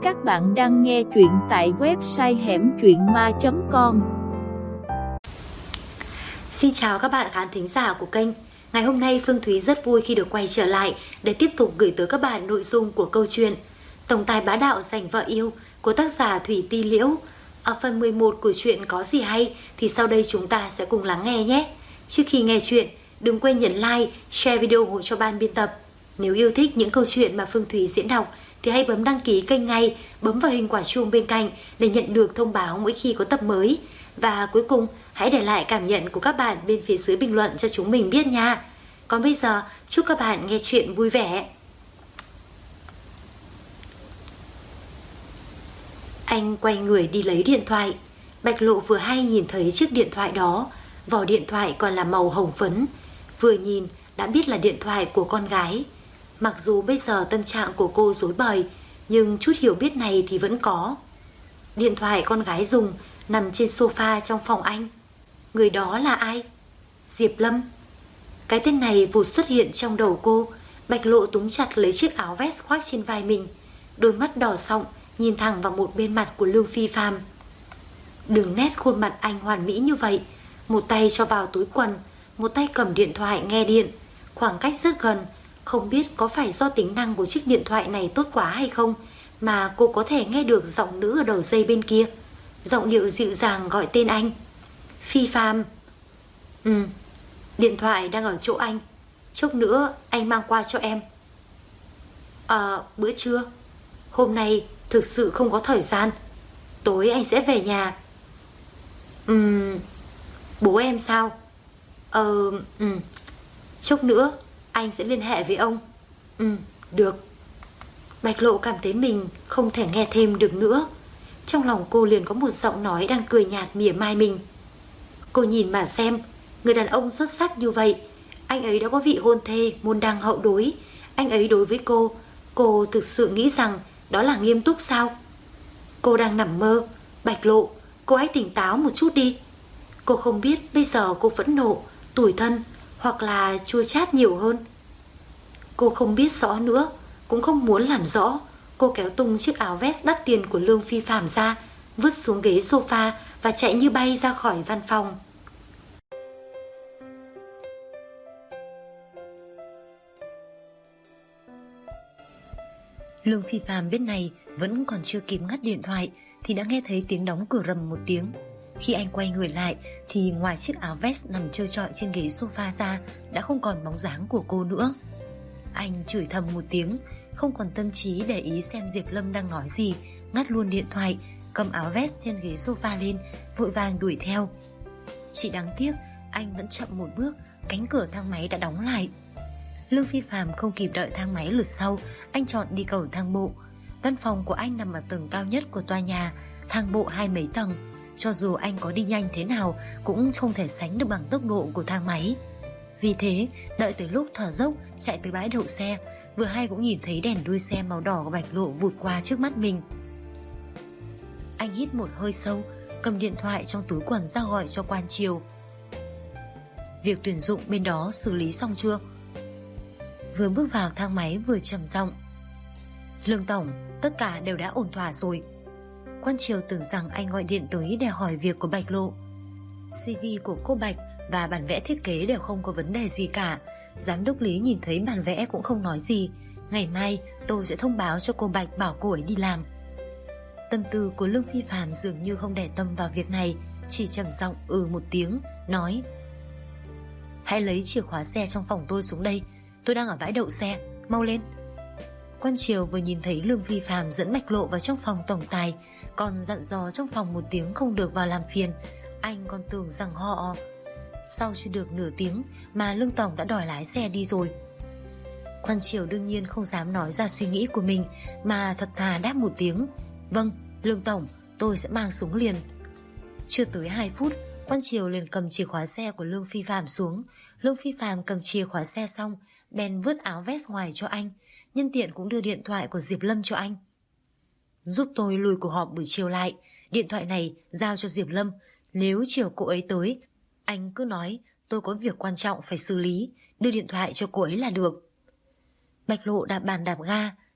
Các bạn đang nghe truyện tại website hẻmtruyện.ma.com. Xin chào các bạn khán thính giả của kênh. Ngày hôm nay Phương Thúy rất vui khi được quay trở lại để tiếp tục gửi tới các bạn nội dung của câu chuyện Tổng tài bá đạo giành vợ yêu của tác giả Thủy Ti Liễu. Ở phần 11 của chuyện có gì hay thì sau đây chúng ta sẽ cùng lắng nghe nhé. Trước khi nghe chuyện, đừng quên nhấn like, share video ủng hộ cho ban biên tập. Nếu yêu thích những câu chuyện mà Phương Thúy diễn đọc thì hãy bấm đăng ký kênh ngay, bấm vào hình quả chuông bên cạnh để nhận được thông báo mỗi khi có tập mới. Và cuối cùng, hãy để lại cảm nhận của các bạn bên phía dưới bình luận cho chúng mình biết nha. Còn bây giờ, chúc các bạn nghe chuyện vui vẻ. Anh quay người đi lấy điện thoại. Bạch Lộ vừa hay nhìn thấy chiếc điện thoại đó. Vỏ điện thoại còn là màu hồng phấn. Vừa nhìn đã biết là điện thoại của con gái. Mặc dù bây giờ tâm trạng của cô rối bời, nhưng chút hiểu biết này thì vẫn có. Điện thoại con gái dùng nằm trên sofa trong phòng anh. Người đó là ai? Diệp Lâm. Cái tên này vụt xuất hiện trong đầu cô. Bạch Lộ túm chặt lấy chiếc áo vest khoác trên vai mình, đôi mắt đỏ sọng nhìn thẳng vào một bên mặt của Lương Phi Phạm. Đường nét khuôn mặt anh hoàn mỹ như vậy, một tay cho vào túi quần, một tay cầm điện thoại nghe điện, khoảng cách rất gần. Không biết có phải do tính năng của chiếc điện thoại này tốt quá hay không mà cô có thể nghe được giọng nữ ở đầu dây bên kia, giọng điệu dịu dàng gọi tên anh. Phi Phạm. Điện thoại đang ở chỗ anh, chốc nữa anh mang qua cho em. Bữa trưa. Hôm nay thực sự không có thời gian, tối anh sẽ về nhà. Bố em sao? Chốc nữa anh sẽ liên hệ với ông. Được. Bạch Lộ cảm thấy mình không thể nghe thêm được nữa. Trong lòng cô liền có một giọng nói đang cười nhạt mỉa mai mình. Cô nhìn mà xem, người đàn ông xuất sắc như vậy, anh ấy đã có vị hôn thê môn đăng hậu đối. Anh ấy đối với cô thực sự nghĩ rằng đó là nghiêm túc sao? Cô đang nằm mơ. Bạch Lộ, cô hãy tỉnh táo một chút đi. Cô không biết bây giờ cô phẫn nộ, tủi thân hoặc là chua chát nhiều hơn. Cô không biết rõ nữa, cũng không muốn làm rõ. Cô kéo tung chiếc áo vest đắt tiền của Lương Phi Phạm ra, vứt xuống ghế sofa và chạy như bay ra khỏi văn phòng. Lương Phi Phạm biết này vẫn còn chưa kịp ngắt điện thoại thì đã nghe thấy tiếng đóng cửa rầm một tiếng. Khi anh quay người lại thì ngoài chiếc áo vest nằm trơ trọi trên ghế sofa ra đã không còn bóng dáng của cô nữa. Anh chửi thầm một tiếng, không còn tâm trí để ý xem Diệp Lâm đang nói gì, ngắt luôn điện thoại, cầm áo vest trên ghế sofa lên, vội vàng đuổi theo. Chỉ đáng tiếc anh vẫn chậm một bước, cánh cửa thang máy đã đóng lại. Lương Phi Phạm không kịp đợi thang máy lượt sau, anh chọn đi cầu thang bộ. Văn phòng của anh nằm ở tầng cao nhất của tòa nhà, thang bộ 20 mấy tầng. Cho dù anh có đi nhanh thế nào cũng không thể sánh được bằng tốc độ của thang máy. Vì thế, đợi tới lúc thở dốc chạy tới bãi đậu xe, vừa hay cũng nhìn thấy đèn đuôi xe màu đỏ của Bạch Lộ vụt qua trước mắt mình. Anh hít một hơi sâu, cầm điện thoại trong túi quần ra gọi cho Quan Triều. Việc tuyển dụng bên đó xử lý xong chưa? Vừa bước vào thang máy vừa trầm giọng. Lương tổng, tất cả đều đã ổn thỏa rồi. Quan Triều tưởng rằng anh gọi điện tới để hỏi việc của Bạch Lộ. CV của cô Bạch và bản vẽ thiết kế đều không có vấn đề gì cả. Giám đốc Lý nhìn thấy bản vẽ cũng không nói gì. Ngày mai tôi sẽ thông báo cho cô Bạch bảo cô ấy đi làm. Tâm tư của Lương Phi Phạm dường như không để tâm vào việc này, chỉ trầm giọng một tiếng, nói: Hãy lấy chìa khóa xe trong phòng tôi xuống đây, tôi đang ở bãi đậu xe, mau lên. Quan Triều vừa nhìn thấy Lương Phi Phạm dẫn Bạch Lộ vào trong phòng tổng tài, còn dặn dò trong phòng một tiếng không được vào làm phiền. Anh còn tưởng rằng họ... Sau chưa được nửa tiếng mà Lương tổng đã đòi lái xe đi rồi. Quan Triều đương nhiên không dám nói ra suy nghĩ của mình, mà thật thà đáp một tiếng: Vâng, Lương tổng, tôi sẽ mang xuống liền. Chưa tới 2 phút, Quan Triều liền cầm chìa khóa xe của Lương Phi Phạm xuống. Lương Phi Phạm cầm chìa khóa xe xong bèn vứt áo vest ngoài cho anh, nhân tiện cũng đưa điện thoại của Diệp Lâm cho anh. Giúp tôi lùi cuộc họp buổi chiều lại, điện thoại này giao cho Diệp Lâm. Nếu chiều cô ấy tới, anh cứ nói tôi có việc quan trọng phải xử lý, đưa điện thoại cho cô ấy là được. Bạch Lộ đạp bàn đạp ga,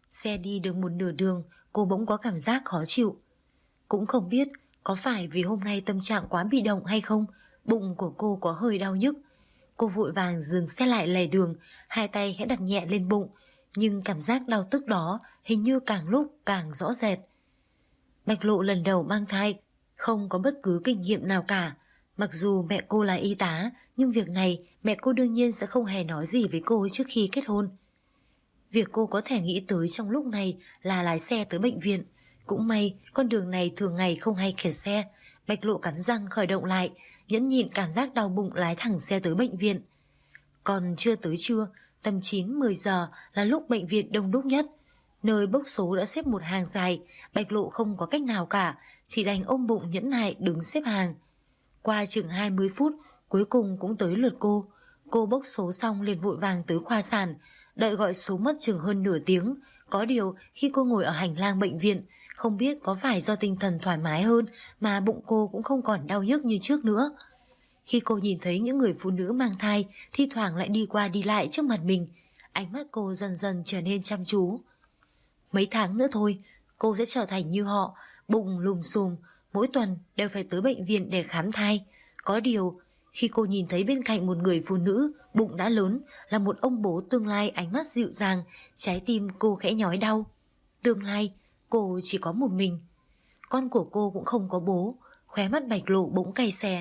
Xe đi được một nửa đường, cô bỗng có cảm giác khó chịu. Cũng không biết có phải vì hôm nay tâm trạng quá bị động hay không, bụng của cô có hơi đau nhức. Cô vội vàng dừng xe lại lề đường, hai tay khẽ đặt nhẹ lên bụng, nhưng cảm giác đau tức đó hình như càng lúc càng rõ rệt. Bạch Lộ lần đầu mang thai, không có bất cứ kinh nghiệm nào cả. Mặc dù mẹ cô là y tá, nhưng việc này mẹ cô đương nhiên sẽ không hề nói gì với cô trước khi kết hôn. Việc cô có thể nghĩ tới trong lúc này là lái xe tới bệnh viện. Cũng may con đường này thường ngày không hay kẹt xe. Bạch Lộ cắn răng khởi động lại, nhẫn nhịn cảm giác đau bụng lái thẳng xe tới bệnh viện. Còn chưa tới trưa, tầm 9-10 giờ là lúc bệnh viện đông đúc nhất. Nơi bốc số đã xếp một hàng dài, Bạch Lộ không có cách nào cả, chỉ đành ôm bụng nhẫn nại đứng xếp hàng. Qua chừng 20 phút, cuối cùng cũng tới lượt cô. Cô bốc số xong liền vội vàng tới khoa sản, đợi gọi số mất chừng hơn nửa tiếng. Có điều khi cô ngồi ở hành lang bệnh viện, không biết có phải do tinh thần thoải mái hơn mà bụng cô cũng không còn đau nhức như trước nữa. Khi cô nhìn thấy những người phụ nữ mang thai thi thoảng lại đi qua đi lại trước mặt mình, ánh mắt cô dần dần trở nên chăm chú. Mấy tháng nữa thôi, cô sẽ trở thành như họ, bụng lùm xùm, mỗi tuần đều phải tới bệnh viện để khám thai. Có điều, khi cô nhìn thấy bên cạnh một người phụ nữ bụng đã lớn là một ông bố tương lai, ánh mắt dịu dàng, trái tim cô khẽ nhói đau. Tương lai, cô chỉ có một mình. Con của cô cũng không có bố, khóe mắt Bạch Lộ bỗng cay xè.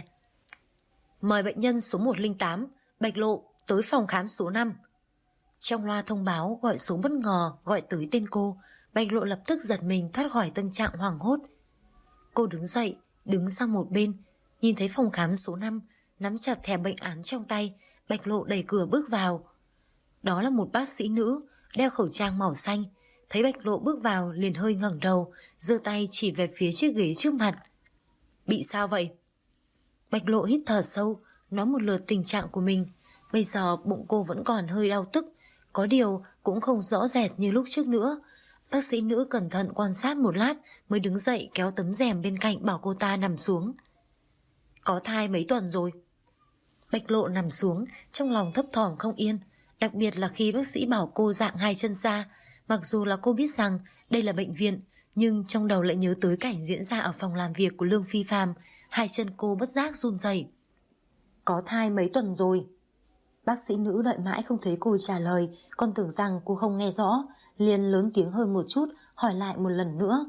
Mời bệnh nhân số 108, Bạch Lộ, tới phòng khám số 5. Trong loa thông báo gọi số bất ngờ gọi tới tên cô, Bạch Lộ lập tức giật mình thoát khỏi tâm trạng hoảng hốt. Cô đứng dậy, đứng sang một bên, nhìn thấy phòng khám số 5, nắm chặt thẻ bệnh án trong tay, Bạch Lộ đẩy cửa bước vào. Đó là một bác sĩ nữ, đeo khẩu trang màu xanh, thấy Bạch Lộ bước vào liền hơi ngẩng đầu, giơ tay chỉ về phía chiếc ghế trước mặt. Bị sao vậy? Bạch Lộ hít thở sâu, nói một lượt tình trạng của mình. Bây giờ bụng cô vẫn còn hơi đau tức, có điều cũng không rõ rệt như lúc trước nữa. Bác sĩ nữ cẩn thận quan sát một lát mới đứng dậy kéo tấm rèm bên cạnh bảo cô ta nằm xuống. Có thai mấy tuần rồi? Bạch Lộ nằm xuống, trong lòng thấp thỏm không yên, đặc biệt là khi bác sĩ bảo cô dạng hai chân ra. Mặc dù là cô biết rằng đây là bệnh viện, nhưng trong đầu lại nhớ tới cảnh diễn ra ở phòng làm việc của Lương Phi Phạm, hai chân cô bất giác run rẩy. Có thai mấy tuần rồi? Bác sĩ nữ đợi mãi không thấy cô trả lời, còn tưởng rằng cô không nghe rõ, liền lớn tiếng hơn một chút, hỏi lại một lần nữa.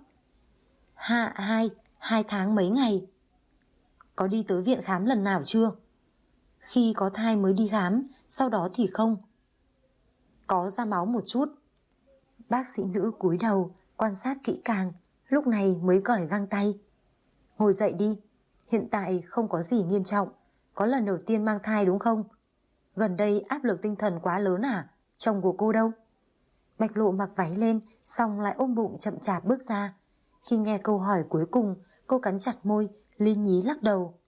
Hai tháng mấy ngày. Có đi tới viện khám lần nào chưa? Khi có thai mới đi khám, sau đó thì không. Có ra máu một chút. Bác sĩ nữ cúi đầu, quan sát kỹ càng, lúc này mới cởi găng tay. Ngồi dậy đi, hiện tại không có gì nghiêm trọng, có lần đầu tiên mang thai đúng không? Gần đây áp lực tinh thần quá lớn à? Chồng của cô đâu? Bạch Lộ mặc váy lên, xong lại ôm bụng chậm chạp bước ra. Khi nghe câu hỏi cuối cùng, cô cắn chặt môi, lý nhí lắc đầu.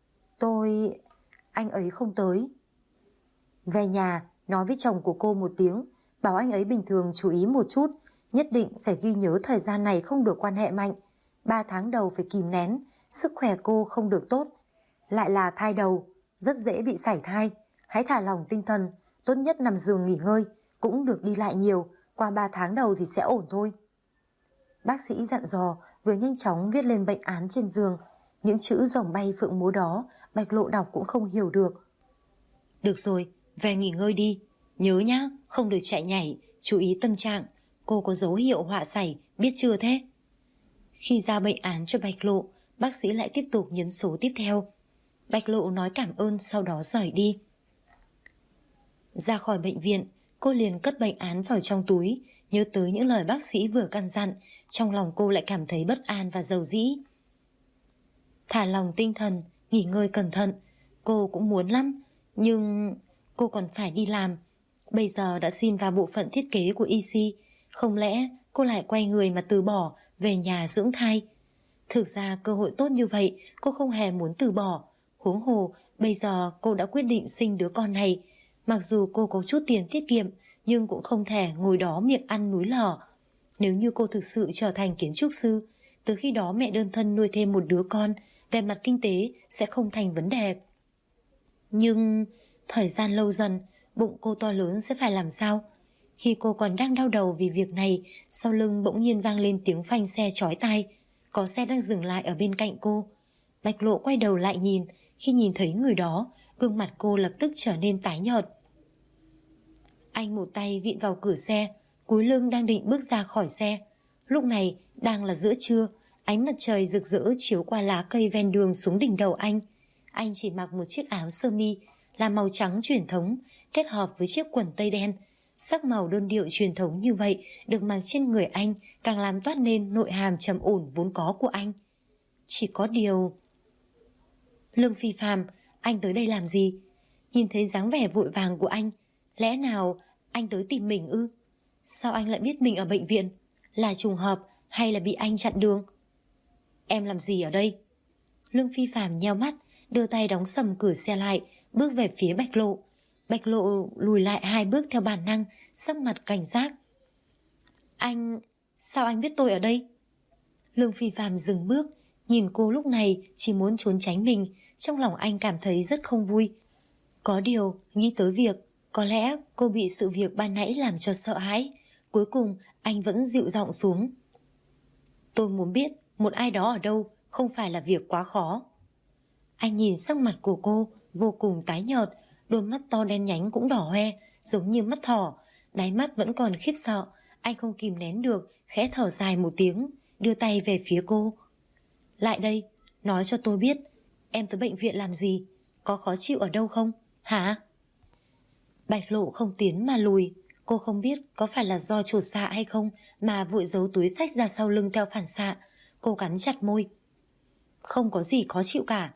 Anh ấy không tới. Về nhà, nói với chồng của cô một tiếng, bảo anh ấy bình thường chú ý một chút, nhất định phải ghi nhớ thời gian này không được quan hệ mạnh. 3 tháng đầu phải kìm nén, sức khỏe cô không được tốt. Lại là thai đầu, rất dễ bị sảy thai. Hãy thả lỏng tinh thần, tốt nhất nằm giường nghỉ ngơi, cũng được đi lại nhiều, qua 3 tháng đầu thì sẽ ổn thôi. Bác sĩ dặn dò, vừa nhanh chóng viết lên bệnh án trên giường. Những chữ rồng bay phượng múa đó, Bạch Lộ đọc cũng không hiểu được. Được rồi, về nghỉ ngơi đi. Nhớ nhá, không được chạy nhảy, chú ý tâm trạng. Cô có dấu hiệu họa sảy, biết chưa thế? Khi ra bệnh án cho Bạch Lộ, bác sĩ lại tiếp tục nhấn số tiếp theo. Bạch Lộ nói cảm ơn, sau đó rời đi. Ra khỏi bệnh viện, cô liền cất bệnh án vào trong túi, nhớ tới những lời bác sĩ vừa căn dặn, trong lòng cô lại cảm thấy bất an và dầu dĩ. Thả lòng tinh thần, nghỉ ngơi cẩn thận, cô cũng muốn lắm, nhưng cô còn phải đi làm. Bây giờ đã xin vào bộ phận thiết kế của EC, không lẽ cô lại quay người mà từ bỏ, về nhà dưỡng thai? Thực ra cơ hội tốt như vậy cô không hề muốn từ bỏ. Huống hồ bây giờ cô đã quyết định sinh đứa con này. Mặc dù cô có chút tiền tiết kiệm, nhưng cũng không thể ngồi đó miệng ăn núi lở. Nếu như cô thực sự trở thành kiến trúc sư, từ khi đó mẹ đơn thân nuôi thêm một đứa con, về mặt kinh tế sẽ không thành vấn đề. Nhưng thời gian lâu dần, bụng cô to lớn sẽ phải làm sao? Khi cô còn đang đau đầu vì việc này, sau lưng bỗng nhiên vang lên tiếng phanh xe chói tai. Có xe đang dừng lại ở bên cạnh cô. Bạch Lộ quay đầu lại nhìn. Khi nhìn thấy người đó, gương mặt cô lập tức trở nên tái nhợt. Anh một tay vịn vào cửa xe, cúi lưng đang định bước ra khỏi xe. Lúc này đang là giữa trưa, ánh mặt trời rực rỡ chiếu qua lá cây ven đường xuống đỉnh đầu anh. Anh chỉ mặc một chiếc áo sơ mi là màu trắng truyền thống kết hợp với chiếc quần tây đen. Sắc màu đơn điệu truyền thống như vậy được mặc trên người anh càng làm toát lên nội hàm trầm ổn vốn có của anh. Chỉ có điều... Lương Phi Phạm, anh tới đây làm gì? Nhìn thấy dáng vẻ vội vàng của anh, lẽ nào anh tới tìm mình ư? Sao anh lại biết mình ở bệnh viện? Là trùng hợp hay là bị anh chặn đường? Em làm gì ở đây? Lương Phi Phạm nheo mắt, đưa tay đóng sầm cửa xe lại, bước về phía Bạch Lộ. Bạch Lộ lùi lại 2 bước theo bản năng, sắc mặt cảnh giác. Anh... sao anh biết tôi ở đây? Lương Phi Phạm dừng bước, nhìn cô lúc này chỉ muốn trốn tránh mình. Trong lòng anh cảm thấy rất không vui. Có điều, nghĩ tới việc có lẽ cô bị sự việc ban nãy làm cho sợ hãi. Cuối cùng anh vẫn dịu giọng xuống. Tôi muốn biết một ai đó ở đâu không phải là việc quá khó. Anh nhìn sắc mặt của cô vô cùng tái nhợt, đôi mắt to đen nhánh cũng đỏ hoe, giống như mắt thỏ, đáy mắt vẫn còn khiếp sợ. Anh không kìm nén được, khẽ thở dài một tiếng, đưa tay về phía cô. Lại đây, nói cho tôi biết, em tới bệnh viện làm gì? Có khó chịu ở đâu không? Hả? Bạch Lộ không tiến mà lùi. Cô không biết có phải là do chột dạ hay không mà vội giấu túi xách ra sau lưng theo phản xạ. Cô cắn chặt môi. Không có gì khó chịu cả.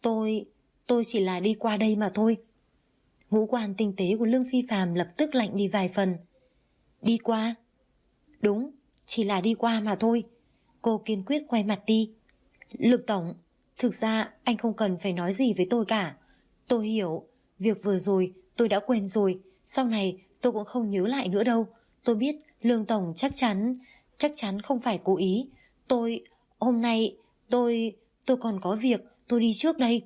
Tôi chỉ là đi qua đây mà thôi. Ngũ quan tinh tế của Lương Phi Phạm lập tức lạnh đi vài phần. Đi qua? Đúng, chỉ là đi qua mà thôi. Cô kiên quyết quay mặt đi. Lực tổng, thực ra anh không cần phải nói gì với tôi cả. Tôi hiểu, việc vừa rồi tôi đã quên rồi, sau này tôi cũng không nhớ lại nữa đâu. Tôi biết Lương tổng chắc chắn không phải cố ý. Hôm nay tôi còn có việc, tôi đi trước đây.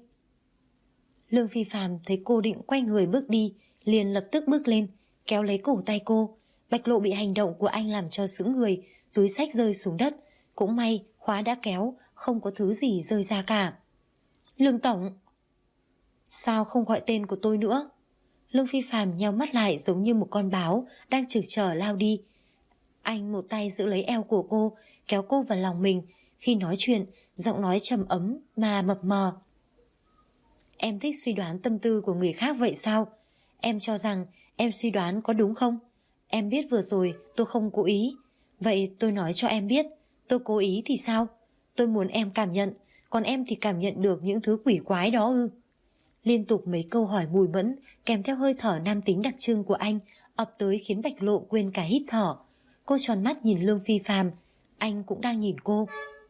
Lương Phi Phạm thấy cô định quay người bước đi, liền lập tức bước lên, kéo lấy cổ tay cô. Bạch Lộ bị hành động của anh làm cho sững người, túi xách rơi xuống đất. Cũng may khóa đã kéo, không có thứ gì rơi ra cả. Lương tổng, sao không gọi tên của tôi nữa? Lương Phi Phạm nheo mắt lại giống như một con báo đang trực chờ lao đi. Anh một tay giữ lấy eo của cô, kéo cô vào lòng mình. Khi nói chuyện, giọng nói trầm ấm mà mập mờ. Em thích suy đoán tâm tư của người khác vậy sao? Em cho rằng em suy đoán có đúng không? Em biết vừa rồi tôi không cố ý. Vậy tôi nói cho em biết, tôi cố ý thì sao? Tôi muốn em cảm nhận, còn em thì cảm nhận được những thứ quỷ quái đó ư? Liên tục mấy câu hỏi mùi mẫn kèm theo hơi thở nam tính đặc trưng của anh ập tới khiến Bạch Lộ quên cả hít thở. Cô tròn mắt nhìn Lương Phi Phạm, anh cũng đang nhìn cô.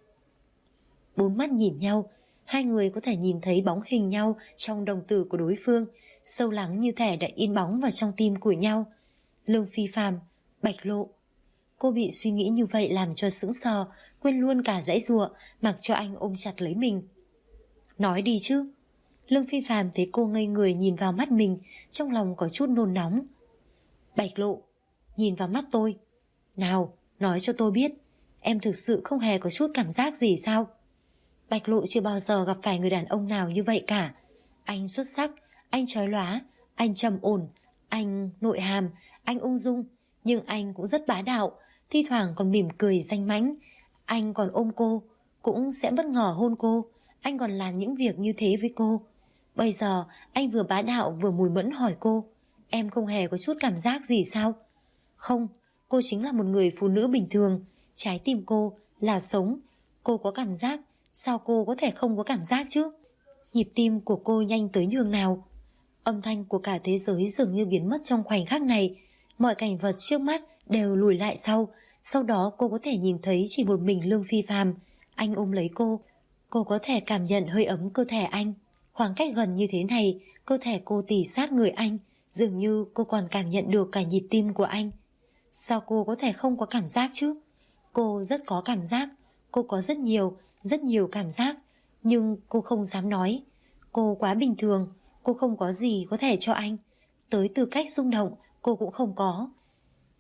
4 mắt nhìn nhau, hai người có thể nhìn thấy bóng hình nhau trong đồng tử của đối phương, sâu lắng như thể đã in bóng vào trong tim của nhau. Lương Phi Phạm, Bạch Lộ. Cô bị suy nghĩ như vậy làm cho sững sờ, quên luôn cả giãy giụa, mặc cho anh ôm chặt lấy mình. Nói đi chứ. Lương Phi Phạm thấy cô ngây người nhìn vào mắt mình, trong lòng có chút nôn nóng. Bạch Lộ, nhìn vào mắt tôi. Nào, nói cho tôi biết, em thực sự không hề có chút cảm giác gì sao? Bạch Lộ chưa bao giờ gặp phải người đàn ông nào như vậy cả. Anh xuất sắc, anh chói lóa, anh trầm ổn, anh nội hàm, anh ung dung, nhưng anh cũng rất bá đạo, thi thoảng còn mỉm cười danh mãnh. Anh còn ôm cô, cũng sẽ bất ngờ hôn cô, anh còn làm những việc như thế với cô. Bây giờ anh vừa bá đạo vừa mùi mẫn hỏi cô, em không hề có chút cảm giác gì sao? Không, cô chính là một người phụ nữ bình thường, trái tim cô là sống, cô có cảm giác, sao cô có thể không có cảm giác chứ? Nhịp tim của cô nhanh tới nhường nào. Âm thanh của cả thế giới dường như biến mất trong khoảnh khắc này. Mọi cảnh vật trước mắt đều lùi lại sau đó cô có thể nhìn thấy chỉ một mình Lương Phi Phạm. Anh ôm lấy cô có thể cảm nhận hơi ấm cơ thể anh. Khoảng cách gần như thế này, cơ thể cô tỉ sát người anh, dường như cô còn cảm nhận được cả nhịp tim của anh. Sao cô có thể không có cảm giác chứ? Cô rất có cảm giác, cô có rất nhiều cảm giác, nhưng cô không dám nói. Cô quá bình thường, cô không có gì có thể cho anh. Tới tư cách rung động, cô cũng không có.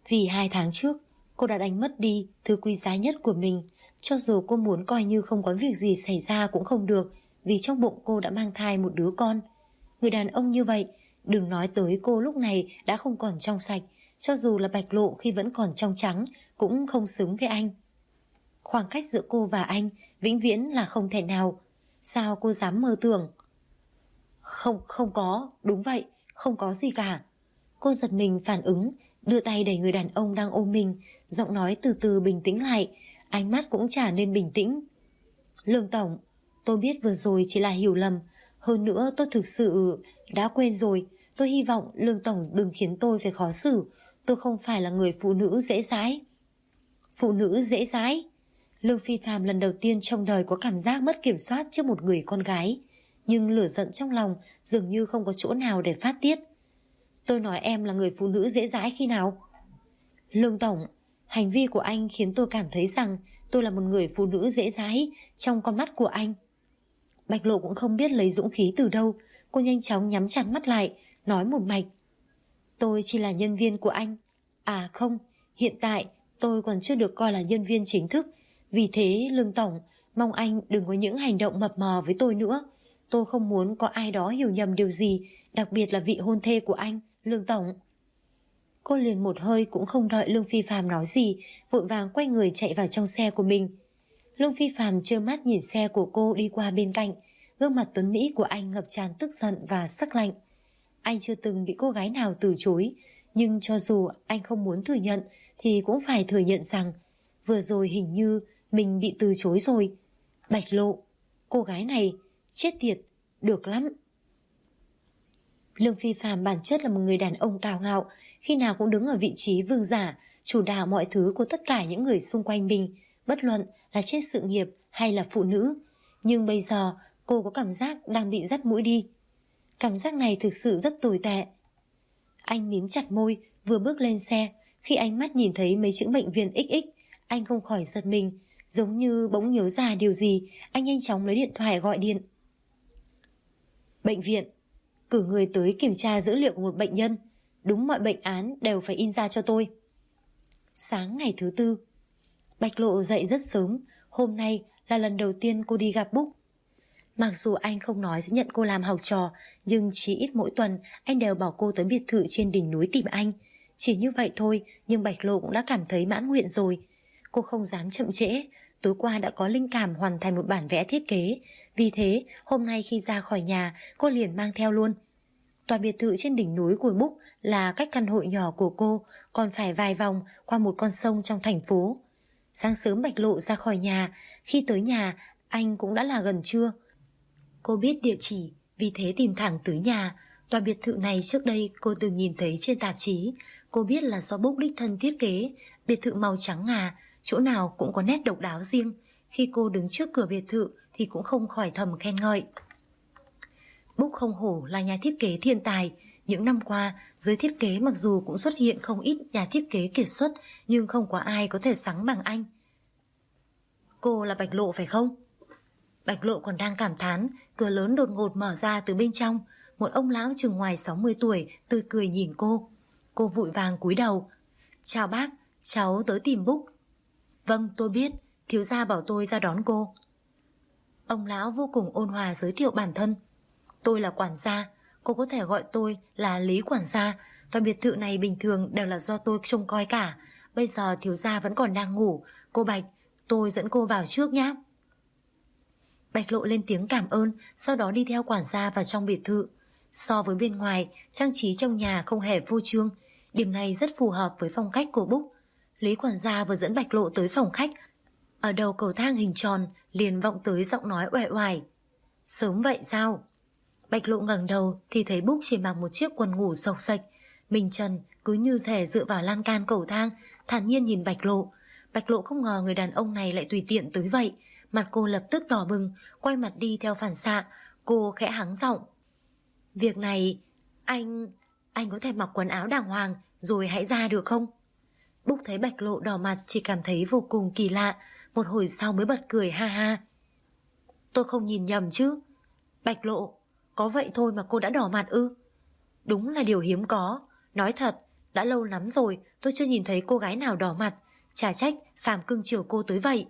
Vì 2 tháng trước, cô đã đánh mất đi thứ quý giá nhất của mình. Cho dù cô muốn coi như không có việc gì xảy ra cũng không được, vì trong bụng cô đã mang thai một đứa con. Người đàn ông như vậy, đừng nói tới cô lúc này đã không còn trong sạch, cho dù là Bạch Lộ khi vẫn còn trong trắng cũng không xứng với anh. Khoảng cách giữa cô và anh vĩnh viễn là không thể nào. Sao cô dám mơ tưởng? Không có, đúng vậy, không có gì cả. Cô giật mình phản ứng, đưa tay đẩy người đàn ông đang ôm mình, giọng nói từ từ bình tĩnh lại, ánh mắt cũng trở nên bình tĩnh. Lương Tổng, tôi biết vừa rồi chỉ là hiểu lầm, hơn nữa tôi thực sự đã quên rồi. Tôi hy vọng Lương Tổng đừng khiến tôi phải khó xử. Tôi không phải là người phụ nữ dễ dãi. Phụ nữ dễ dãi? Lương Phi Phạm lần đầu tiên trong đời có cảm giác mất kiểm soát trước một người con gái, nhưng lửa giận trong lòng dường như không có chỗ nào để phát tiết. Tôi nói em là người phụ nữ dễ dãi khi nào? Lương Tổng, hành vi của anh khiến tôi cảm thấy rằng tôi là một người phụ nữ dễ dãi trong con mắt của anh. Bạch Lộ cũng không biết lấy dũng khí từ đâu, cô nhanh chóng nhắm chặt mắt lại, nói một mạch. Tôi chỉ là nhân viên của anh. À không, hiện tại tôi còn chưa được coi là nhân viên chính thức. Vì thế Lương Tổng, mong anh đừng có những hành động mập mờ với tôi nữa. Tôi không muốn có ai đó hiểu nhầm điều gì, đặc biệt là vị hôn thê của anh, Lương Tổng. Cô liền một hơi cũng không đợi Lương Phi Phạm nói gì, vội vàng quay người chạy vào trong xe của mình. Lương Phi Phạm trơ mắt nhìn xe của cô đi qua bên cạnh, gương mặt tuấn mỹ của anh ngập tràn tức giận và sắc lạnh. Anh chưa từng bị cô gái nào từ chối, nhưng cho dù anh không muốn thừa nhận thì cũng phải thừa nhận rằng vừa rồi hình như mình bị từ chối rồi. Bạch Lộ, cô gái này, chết tiệt, được lắm. Lương Phi Phạm bản chất là một người đàn ông cao ngạo, khi nào cũng đứng ở vị trí vương giả, chủ đạo mọi thứ của tất cả những người xung quanh mình, bất luận là trên sự nghiệp hay là phụ nữ. Nhưng bây giờ cô có cảm giác đang bị dắt mũi đi. Cảm giác này thực sự rất tồi tệ. Anh mím chặt môi, vừa bước lên xe, khi ánh mắt nhìn thấy mấy chữ bệnh viện XX, anh không khỏi giật mình, giống như bỗng nhớ ra điều gì, anh nhanh chóng lấy điện thoại gọi điện. Bệnh viện, cử người tới kiểm tra dữ liệu của một bệnh nhân, đúng mọi bệnh án đều phải in ra cho tôi. Sáng ngày thứ Tư, Bạch Lộ dậy rất sớm, hôm nay là lần đầu tiên cô đi gặp Búc. Mặc dù anh không nói sẽ nhận cô làm học trò, nhưng chỉ ít mỗi tuần anh đều bảo cô tới biệt thự trên đỉnh núi tìm anh. Chỉ như vậy thôi, nhưng Bạch Lộ cũng đã cảm thấy mãn nguyện rồi. Cô không dám chậm trễ, tối qua đã có linh cảm hoàn thành một bản vẽ thiết kế, vì thế hôm nay khi ra khỏi nhà cô liền mang theo luôn. Tòa biệt thự trên đỉnh núi của Búc là cách căn hộ nhỏ của cô còn phải vài vòng qua một con sông trong thành phố. Sáng sớm Bạch Lộ ra khỏi nhà, khi tới nhà anh cũng đã là gần trưa. Cô biết địa chỉ, vì thế tìm thẳng tới nhà. Tòa biệt thự này trước đây cô từng nhìn thấy trên tạp chí. Cô biết là do Búc đích thân thiết kế, biệt thự màu trắng ngà, chỗ nào cũng có nét độc đáo riêng. Khi cô đứng trước cửa biệt thự thì cũng không khỏi thầm khen ngợi. Búc không hổ là nhà thiết kế thiên tài. Những năm qua, giới thiết kế mặc dù cũng xuất hiện không ít nhà thiết kế kiệt xuất, nhưng không có ai có thể sánh bằng anh. Cô là Bạch Lộ phải không? Bạch Lộ còn đang cảm thán, cửa lớn đột ngột mở ra từ bên trong. Một ông lão chừng ngoài 60 tuổi tươi cười nhìn cô. Cô vội vàng cúi đầu. Chào bác, cháu tới tìm Búc. Vâng, tôi biết, thiếu gia bảo tôi ra đón cô. Ông lão vô cùng ôn hòa giới thiệu bản thân. Tôi là quản gia, cô có thể gọi tôi là Lý quản gia. Toàn biệt thự này bình thường đều là do tôi trông coi cả. Bây giờ thiếu gia vẫn còn đang ngủ. Cô Bạch, tôi dẫn cô vào trước nhé. Bạch Lộ lên tiếng cảm ơn, sau đó đi theo quản gia vào trong biệt thự. So với bên ngoài, trang trí trong nhà không hề phô trương. Điểm này rất phù hợp với phong cách của Búc. Lý quản gia vừa dẫn Bạch Lộ tới phòng khách. Ở đầu cầu thang hình tròn liền vọng tới giọng nói uể oải. Sớm vậy sao? Bạch Lộ ngẩng đầu thì thấy Búc chỉ mặc một chiếc quần ngủ xộc xệch, mình trần cứ như thể dựa vào lan can cầu thang, thản nhiên nhìn Bạch Lộ. Bạch Lộ không ngờ người đàn ông này lại tùy tiện tới vậy, mặt cô lập tức đỏ bừng, quay mặt đi theo phản xạ. Cô khẽ hắng giọng. Việc này, anh có thể mặc quần áo đàng hoàng rồi hãy ra được không? Búc thấy Bạch Lộ đỏ mặt chỉ cảm thấy vô cùng kỳ lạ, một hồi sau mới bật cười ha ha. Tôi không nhìn nhầm chứ? Bạch Lộ, có vậy thôi mà cô đã đỏ mặt ư? Đúng là điều hiếm có. Nói thật, Đã lâu lắm rồi tôi chưa nhìn thấy cô gái nào đỏ mặt, chả trách Phàm cưng chiều cô tới vậy.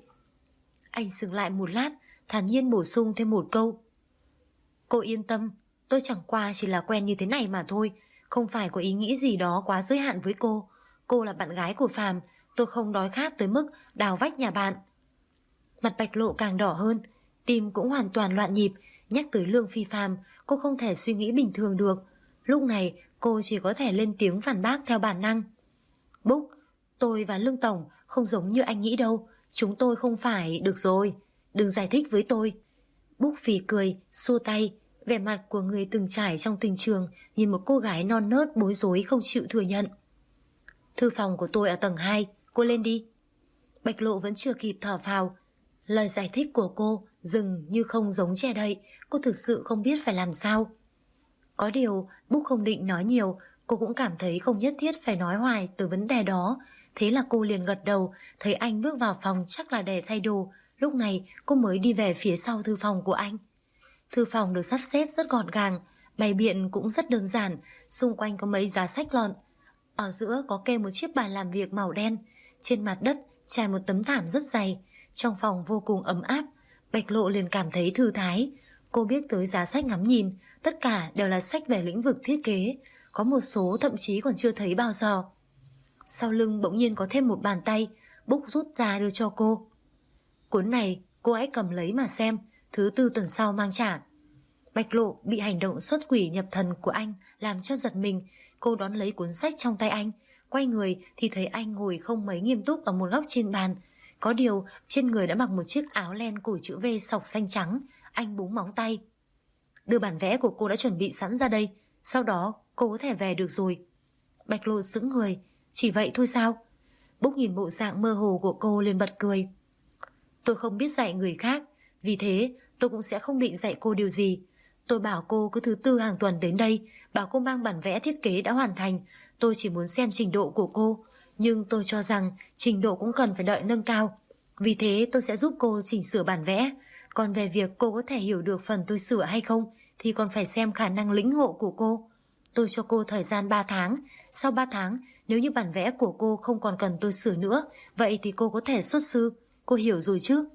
Anh dừng lại một lát, thản nhiên bổ sung thêm một câu. Cô yên tâm, tôi chẳng qua chỉ là quen như thế này mà thôi, không phải có ý nghĩ gì đó quá giới hạn với cô. Cô là bạn gái của Phàm, tôi không đói khát tới mức đào vách nhà bạn. Mặt Bạch Lộ càng đỏ hơn, tim cũng hoàn toàn loạn nhịp. Nhắc tới Lương Phi Phàm, cô không thể suy nghĩ bình thường được. Lúc này cô chỉ có thể lên tiếng phản bác theo bản năng. Búc, tôi và Lương Tổng không giống như anh nghĩ đâu. Chúng tôi không phải... Được rồi, đừng giải thích với tôi. Búc phì cười, xua tay. Vẻ mặt của người từng trải trong tình trường, nhìn một cô gái non nớt bối rối không chịu thừa nhận. Thư phòng của tôi ở tầng 2, cô lên đi. Bạch Lộ vẫn chưa kịp thở phào. Lời giải thích của cô dừng như không giống che đậy. Cô thực sự không biết phải làm sao. Có điều Búc không định nói nhiều. Cô cũng cảm thấy không nhất thiết phải nói hoài từ vấn đề đó. Thế là cô liền gật đầu. Thấy anh bước vào phòng chắc là để thay đồ. Lúc này cô mới đi về phía sau thư phòng của anh. Thư phòng được sắp xếp rất gọn gàng, bày biện cũng rất đơn giản. Xung quanh có mấy giá sách lọn. Ở giữa có kê một chiếc bàn làm việc màu đen. Trên mặt đất trải một tấm thảm rất dày. Trong phòng vô cùng ấm áp. Bạch Lộ liền cảm thấy thư thái. Cô biết tới giá sách ngắm nhìn, tất cả đều là sách về lĩnh vực thiết kế. Có một số thậm chí còn chưa thấy bao giờ. Sau lưng bỗng nhiên có thêm một bàn tay. Búc rút ra đưa cho cô. Cuốn này cô hãy cầm lấy mà xem, thứ 4 tuần sau mang trả. Bạch Lộ bị hành động xuất quỷ nhập thần của anh làm cho giật mình. Cô đón lấy cuốn sách trong tay anh, quay người thì thấy anh ngồi không mấy nghiêm túc ở một góc trên bàn. Có điều trên người đã mặc một chiếc áo len cổ chữ V sọc xanh trắng. Anh búng móng tay. Đưa bản vẽ của cô đã chuẩn bị sẵn ra đây, sau đó cô có thể về được rồi. Bạch Lộ sững người. Chỉ vậy thôi sao? Búc nhìn bộ dạng mơ hồ của cô liền bật cười. Tôi không biết dạy người khác, vì thế tôi cũng sẽ không định dạy cô điều gì. Tôi bảo cô cứ thứ 4 hàng tuần đến đây, bảo cô mang bản vẽ thiết kế đã hoàn thành. Tôi chỉ muốn xem trình độ của cô, nhưng tôi cho rằng trình độ cũng cần phải đợi nâng cao. Vì thế tôi sẽ giúp cô chỉnh sửa bản vẽ. Còn về việc cô có thể hiểu được phần tôi sửa hay không thì còn phải xem khả năng lĩnh ngộ của cô. Tôi cho cô thời gian 3 tháng. Sau 3 tháng, nếu như bản vẽ của cô không còn cần tôi sửa nữa, vậy thì cô có thể xuất sư. Cô hiểu rồi chứ?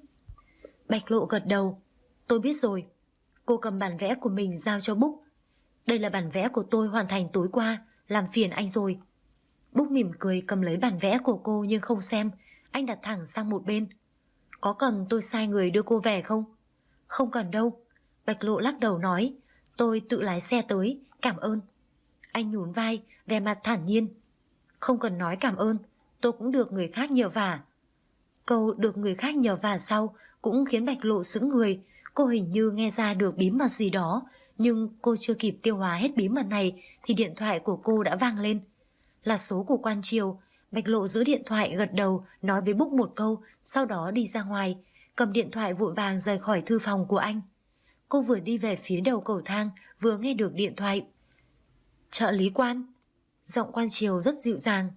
Bạch Lộ gật đầu. Tôi biết rồi. Cô cầm bản vẽ của mình giao cho Búc. Đây là bản vẽ của tôi hoàn thành tối qua, làm phiền anh rồi. Búc mỉm cười cầm lấy bản vẽ của cô nhưng không xem. Anh đặt thẳng sang một bên. Có cần tôi sai người đưa cô về không? Không cần đâu. Bạch Lộ lắc đầu nói. Tôi tự lái xe tới, cảm ơn. Anh nhún vai, vẻ mặt thản nhiên. Không cần nói cảm ơn, tôi cũng được người khác nhờ vả. Câu được người khác nhờ vả sau cũng khiến Bạch Lộ sững người. Cô hình như nghe ra được bí mật gì đó, nhưng cô chưa kịp tiêu hóa hết bí mật này thì điện thoại của cô đã vang lên. Là số của Quan Triều. Bạch Lộ giữ điện thoại gật đầu, nói với Búc một câu, sau đó đi ra ngoài, cầm điện thoại vội vàng rời khỏi thư phòng của anh. Cô vừa đi về phía đầu cầu thang, vừa nghe được điện thoại. Trợ lý Quan. Giọng Quan Triều rất dịu dàng.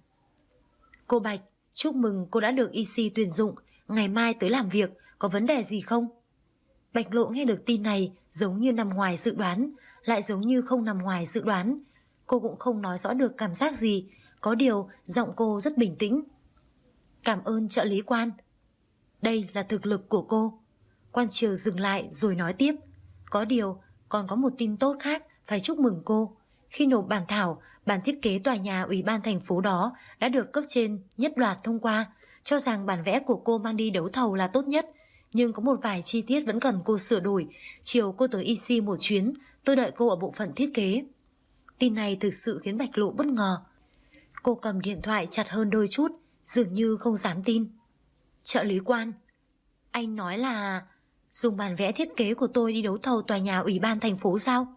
Cô Bạch, chúc mừng cô đã được EC tuyển dụng, ngày mai tới làm việc, có vấn đề gì không? Bạch Lộ nghe được tin này giống như nằm ngoài dự đoán, lại giống như không nằm ngoài dự đoán. Cô cũng không nói rõ được cảm giác gì, có điều giọng cô rất bình tĩnh. Cảm ơn trợ lý Quan. Đây là thực lực của cô. Quan Triều dừng lại rồi nói tiếp. Có điều còn có một tin tốt khác phải chúc mừng cô. Khi nộp bản thảo, bản thiết kế tòa nhà ủy ban thành phố đó đã được cấp trên nhất loạt thông qua, cho rằng bản vẽ của cô mang đi đấu thầu là tốt nhất. Nhưng có một vài chi tiết vẫn cần cô sửa đổi. Chiều cô tới EC một chuyến, tôi đợi cô ở bộ phận thiết kế. Tin này thực sự khiến Bạch Lộ bất ngờ. Cô cầm điện thoại chặt hơn đôi chút, dường như không dám tin. Trợ lý Quan, anh nói là dùng bản vẽ thiết kế của tôi đi đấu thầu tòa nhà ủy ban thành phố sao?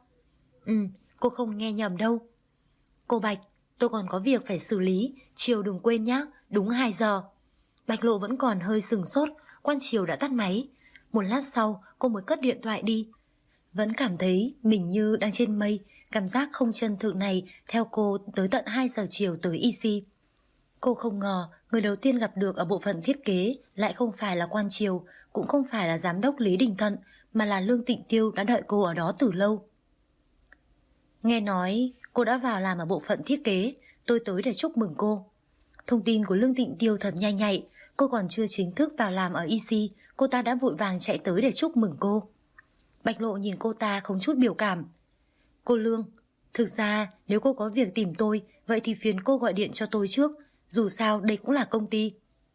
Cô không nghe nhầm đâu. Cô Bạch, tôi còn có việc phải xử lý, chiều đừng quên nhé, đúng 2 giờ. Bạch Lộ vẫn còn hơi sừng sốt. Quan Triều đã tắt máy. Một lát sau cô mới cất điện thoại đi. Vẫn cảm thấy mình như đang trên mây. Cảm giác không chân thực này theo cô tới tận 2 giờ chiều tới EC. Cô không ngờ người đầu tiên gặp được ở bộ phận thiết kế lại không phải là Quan Triều, cũng không phải là giám đốc Lý Đình Thận, mà là Lương Tịnh Tiêu đã đợi cô ở đó từ lâu. Nghe nói cô đã vào làm ở bộ phận thiết kế, Tôi tới để chúc mừng cô. Thông tin của Lương Tịnh Tiêu thật nhanh nhạy. Cô còn chưa chính thức vào làm ở EC, cô ta đã vội vàng chạy tới để chúc mừng cô. Bạch Lộ nhìn cô ta không chút biểu cảm. Cô Lương, thực ra nếu cô có việc tìm tôi, vậy thì phiền cô gọi điện cho tôi trước. Dù sao đây cũng là công ty.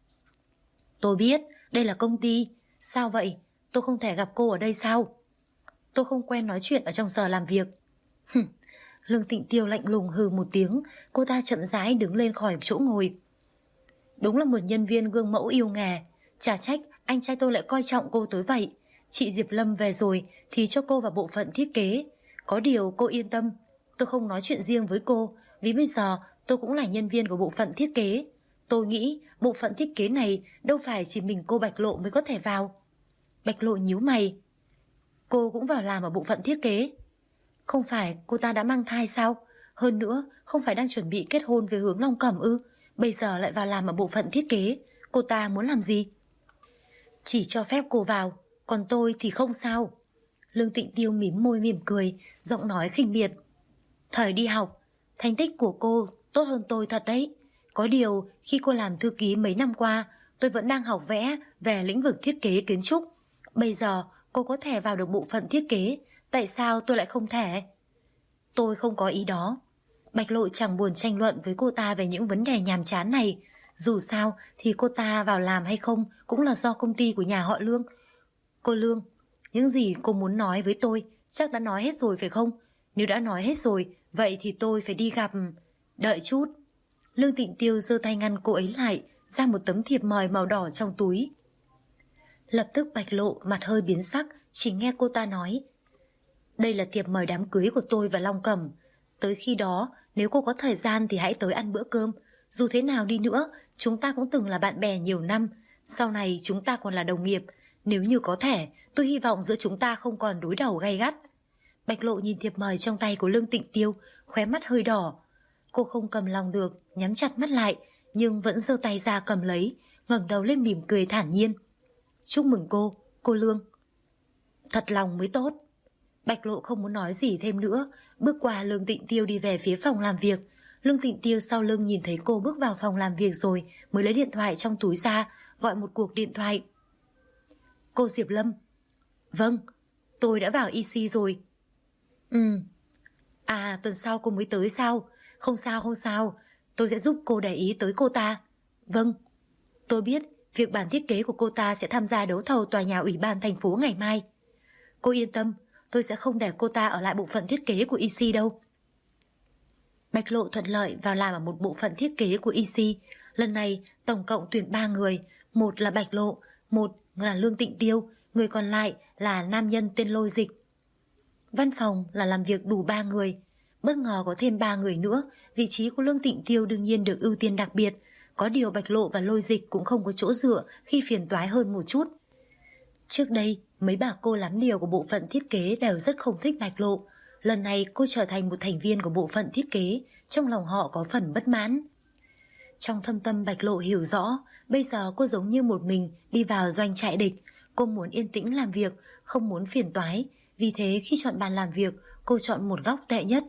Tôi biết, đây là công ty. Sao vậy? Tôi không thể gặp cô ở đây sao? Tôi không quen nói chuyện ở trong giờ làm việc. Lương Tịnh Tiêu lạnh lùng hừ một tiếng. Cô ta chậm rãi đứng lên khỏi chỗ ngồi. Đúng là một nhân viên gương mẫu yêu nghề. Chả trách anh trai tôi lại coi trọng cô tới vậy. Chị Diệp Lâm về rồi thì cho cô vào bộ phận thiết kế. Có điều cô yên tâm, tôi không nói chuyện riêng với cô, vì bây giờ tôi cũng là nhân viên của bộ phận thiết kế. Tôi nghĩ bộ phận thiết kế này đâu phải chỉ mình cô Bạch Lộ mới có thể vào. Bạch Lộ nhíu mày. Cô cũng vào làm ở bộ phận thiết kế? Không phải cô ta đã mang thai sao? Hơn nữa không phải đang chuẩn bị kết hôn với Hướng Long Cẩm ư? Bây giờ lại vào làm ở bộ phận thiết kế. Cô ta muốn làm gì? Chỉ cho phép cô vào, còn tôi thì không sao. Lương Tịnh Tiêu mím môi mỉm cười, giọng nói khinh miệt. Thời đi học, thành tích của cô tốt hơn tôi thật đấy. Có điều khi cô làm thư ký mấy năm qua, tôi vẫn đang học vẽ về lĩnh vực thiết kế kiến trúc. Bây giờ cô có thể vào được bộ phận thiết kế, tại sao tôi lại không thể? Tôi không có ý đó. Bạch Lộ chẳng buồn tranh luận với cô ta về những vấn đề nhàm chán này. Dù sao thì cô ta vào làm hay không cũng là do công ty của nhà họ Lương. Cô Lương, những gì cô muốn nói với tôi chắc đã nói hết rồi phải không? Nếu đã nói hết rồi, vậy thì tôi phải đi gặp. Đợi chút. Lương Tịnh Tiêu giơ tay ngăn cô ấy lại, ra một tấm thiệp mời màu đỏ trong túi. Lập tức Bạch Lộ mặt hơi biến sắc, chỉ nghe cô ta nói. Đây là thiệp mời đám cưới của tôi và Long Cẩm. Tới khi đó, nếu cô có thời gian thì hãy tới ăn bữa cơm. Dù thế nào đi nữa, chúng ta cũng từng là bạn bè nhiều năm. Sau này chúng ta còn là đồng nghiệp. Nếu như có thể, tôi hy vọng giữa chúng ta không còn đối đầu gay gắt. Bạch Lộ nhìn thiệp mời trong tay của Lương Tịnh Tiêu, khóe mắt hơi đỏ. Cô không cầm lòng được, nhắm chặt mắt lại, nhưng vẫn giơ tay ra cầm lấy, ngẩng đầu lên mỉm cười thản nhiên. Chúc mừng cô Lương. Thật lòng mới tốt. Bạch Lộ không muốn nói gì thêm nữa, bước qua Lương Tịnh Tiêu đi về phía phòng làm việc. Lương Tịnh Tiêu sau lưng nhìn thấy cô bước vào phòng làm việc rồi mới lấy điện thoại trong túi ra, gọi một cuộc điện thoại. Cô Diệp Lâm. Vâng, tôi đã vào EC rồi. À, tuần sau cô mới tới sao? Không sao, tôi sẽ giúp cô để ý tới cô ta. Vâng, tôi biết việc bản thiết kế của cô ta sẽ tham gia đấu thầu tòa nhà ủy ban thành phố ngày mai. Cô yên tâm, tôi sẽ không để cô ta ở lại bộ phận thiết kế của EC đâu. Bạch Lộ thuận lợi vào làm ở một bộ phận thiết kế của EC. Lần này tổng cộng tuyển 3 người, một là Bạch Lộ, một là Lương Tịnh Tiêu, người còn lại là nam nhân tên Lôi Dịch. Văn phòng là làm việc đủ 3 người. Bất ngờ có thêm 3 người nữa, vị trí của Lương Tịnh Tiêu đương nhiên được ưu tiên đặc biệt. Có điều Bạch Lộ và Lôi Dịch cũng không có chỗ dựa khi phiền toái hơn một chút. Trước đây, mấy bà cô lắm điều của bộ phận thiết kế đều rất không thích Bạch Lộ. Lần này cô trở thành một thành viên của bộ phận thiết kế, trong lòng họ có phần bất mãn. Trong thâm tâm Bạch Lộ hiểu rõ, bây giờ cô giống như một mình đi vào doanh trại địch. Cô muốn yên tĩnh làm việc, không muốn phiền toái. Vì thế khi chọn bàn làm việc, cô chọn một góc tệ nhất.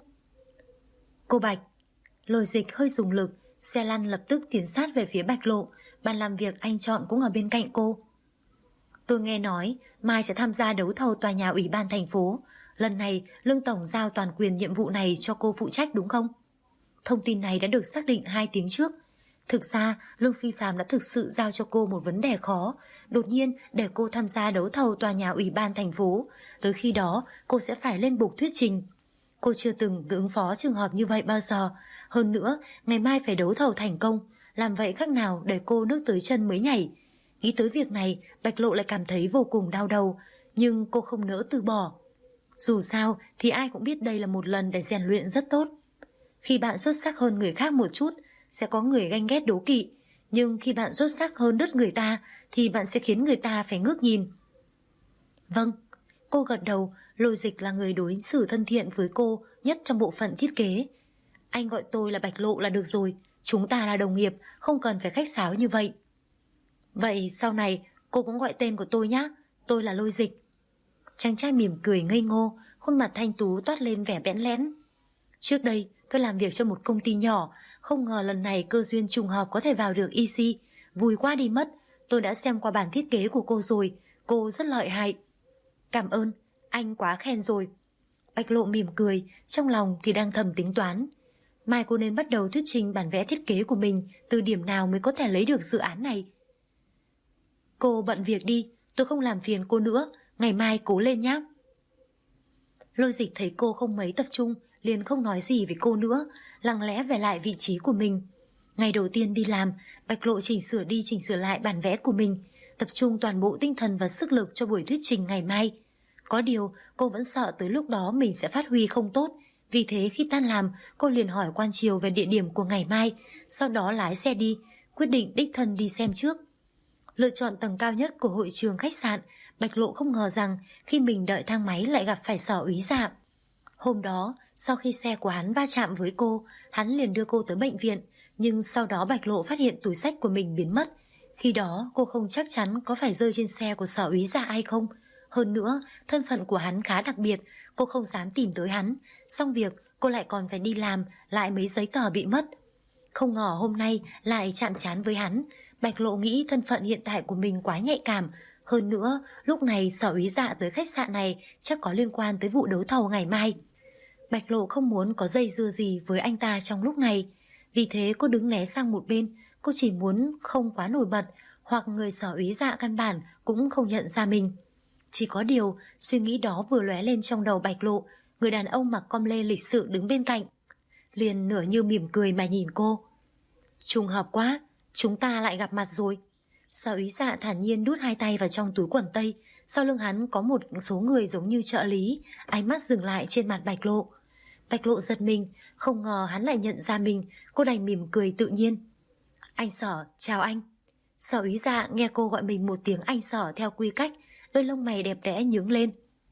Cô Bạch. Lôi Dịch hơi dùng lực, xe lăn lập tức tiến sát về phía Bạch Lộ. Bàn làm việc anh chọn cũng ở bên cạnh cô. Tôi nghe nói mai sẽ tham gia đấu thầu tòa nhà ủy ban thành phố. Lần này Lương Tổng giao toàn quyền nhiệm vụ này cho cô phụ trách đúng không? Thông tin này đã được xác định 2 tiếng trước. Thực ra Lương Phi Phạm đã thực sự giao cho cô một vấn đề khó, đột nhiên để cô tham gia đấu thầu tòa nhà ủy ban thành phố. Tới khi đó cô sẽ phải lên bục thuyết trình. Cô chưa từng tự ứng phó trường hợp như vậy bao giờ. Hơn nữa ngày mai phải đấu thầu thành công, làm vậy khác nào để cô nước tới chân mới nhảy. Nghĩ tới việc này, Bạch Lộ lại cảm thấy vô cùng đau đầu, nhưng cô không nỡ từ bỏ. Dù sao thì ai cũng biết đây là một lần để rèn luyện rất tốt. Khi bạn xuất sắc hơn người khác một chút, sẽ có người ganh ghét đố kỵ, nhưng khi bạn xuất sắc hơn đứt người ta thì bạn sẽ khiến người ta phải ngước nhìn. Vâng, cô gật đầu. Lôi Dịch là người đối xử thân thiện với cô nhất trong bộ phận thiết kế. Anh gọi tôi là Bạch Lộ là được rồi, chúng ta là đồng nghiệp, không cần phải khách sáo như vậy. Vậy sau này cô cũng gọi tên của tôi nhé, tôi là Lôi Dịch. Chàng trai mỉm cười ngây ngô, khuôn mặt thanh tú toát lên vẻ bẽn lẽn. Trước đây tôi làm việc cho một công ty nhỏ, không ngờ lần này cơ duyên trùng hợp có thể vào được EC. Vui quá đi mất, tôi đã xem qua bản thiết kế của cô rồi, cô rất lợi hại. Cảm ơn, anh quá khen rồi. Bạch Lộ mỉm cười, trong lòng thì đang thầm tính toán. Mai cô nên bắt đầu thuyết trình bản vẽ thiết kế của mình, từ điểm nào mới có thể lấy được dự án này. Cô bận việc đi, tôi không làm phiền cô nữa, ngày mai cố lên nhé. Lôi Dịch thấy cô không mấy tập trung, liền không nói gì với cô nữa, lặng lẽ về lại vị trí của mình. Ngày đầu tiên đi làm, Bạch Lộ chỉnh sửa đi chỉnh sửa lại bản vẽ của mình, tập trung toàn bộ tinh thần và sức lực cho buổi thuyết trình ngày mai. Có điều, cô vẫn sợ tới lúc đó mình sẽ phát huy không tốt, vì thế khi tan làm, cô liền hỏi Quan Triều về địa điểm của ngày mai, sau đó lái xe đi, quyết định đích thân đi xem trước. Lựa chọn tầng cao nhất của hội trường khách sạn, Bạch Lộ không ngờ rằng khi mình đợi thang máy lại gặp phải Sở Úy Dạ. Hôm đó, sau khi xe của hắn va chạm với cô, hắn liền đưa cô tới bệnh viện, nhưng sau đó Bạch Lộ phát hiện túi xách của mình biến mất. Khi đó cô không chắc chắn có phải rơi trên xe của Sở Úy Dạ hay không. Hơn nữa, thân phận của hắn khá đặc biệt, cô không dám tìm tới hắn. Xong việc, cô lại còn phải đi làm, lại mấy giấy tờ bị mất. Không ngờ hôm nay lại chạm trán với hắn. Bạch Lộ nghĩ thân phận hiện tại của mình quá nhạy cảm. Hơn nữa, lúc này Sở Úy Dạ tới khách sạn này chắc có liên quan tới vụ đấu thầu ngày mai. Bạch Lộ không muốn có dây dưa gì với anh ta trong lúc này. Vì thế cô đứng né sang một bên, cô chỉ muốn không quá nổi bật, hoặc người Sở Úy Dạ căn bản cũng không nhận ra mình. Chỉ có điều, suy nghĩ đó vừa lóe lên trong đầu Bạch Lộ, người đàn ông mặc com lê lịch sự đứng bên cạnh. Liền nửa như mỉm cười mà nhìn cô. Trùng hợp quá, chúng ta lại gặp mặt rồi. Sở Úy Dạ thản nhiên đút hai tay vào trong túi quần tây, sau lưng hắn có một số người giống như trợ lý, ánh mắt dừng lại trên mặt Bạch Lộ. Bạch Lộ giật mình, không ngờ hắn lại nhận ra mình, cô đành mỉm cười tự nhiên. Anh Sở, chào anh. Sở Úy Dạ nghe cô gọi mình một tiếng anh Sở theo quy cách, đôi lông mày đẹp đẽ nhướng lên.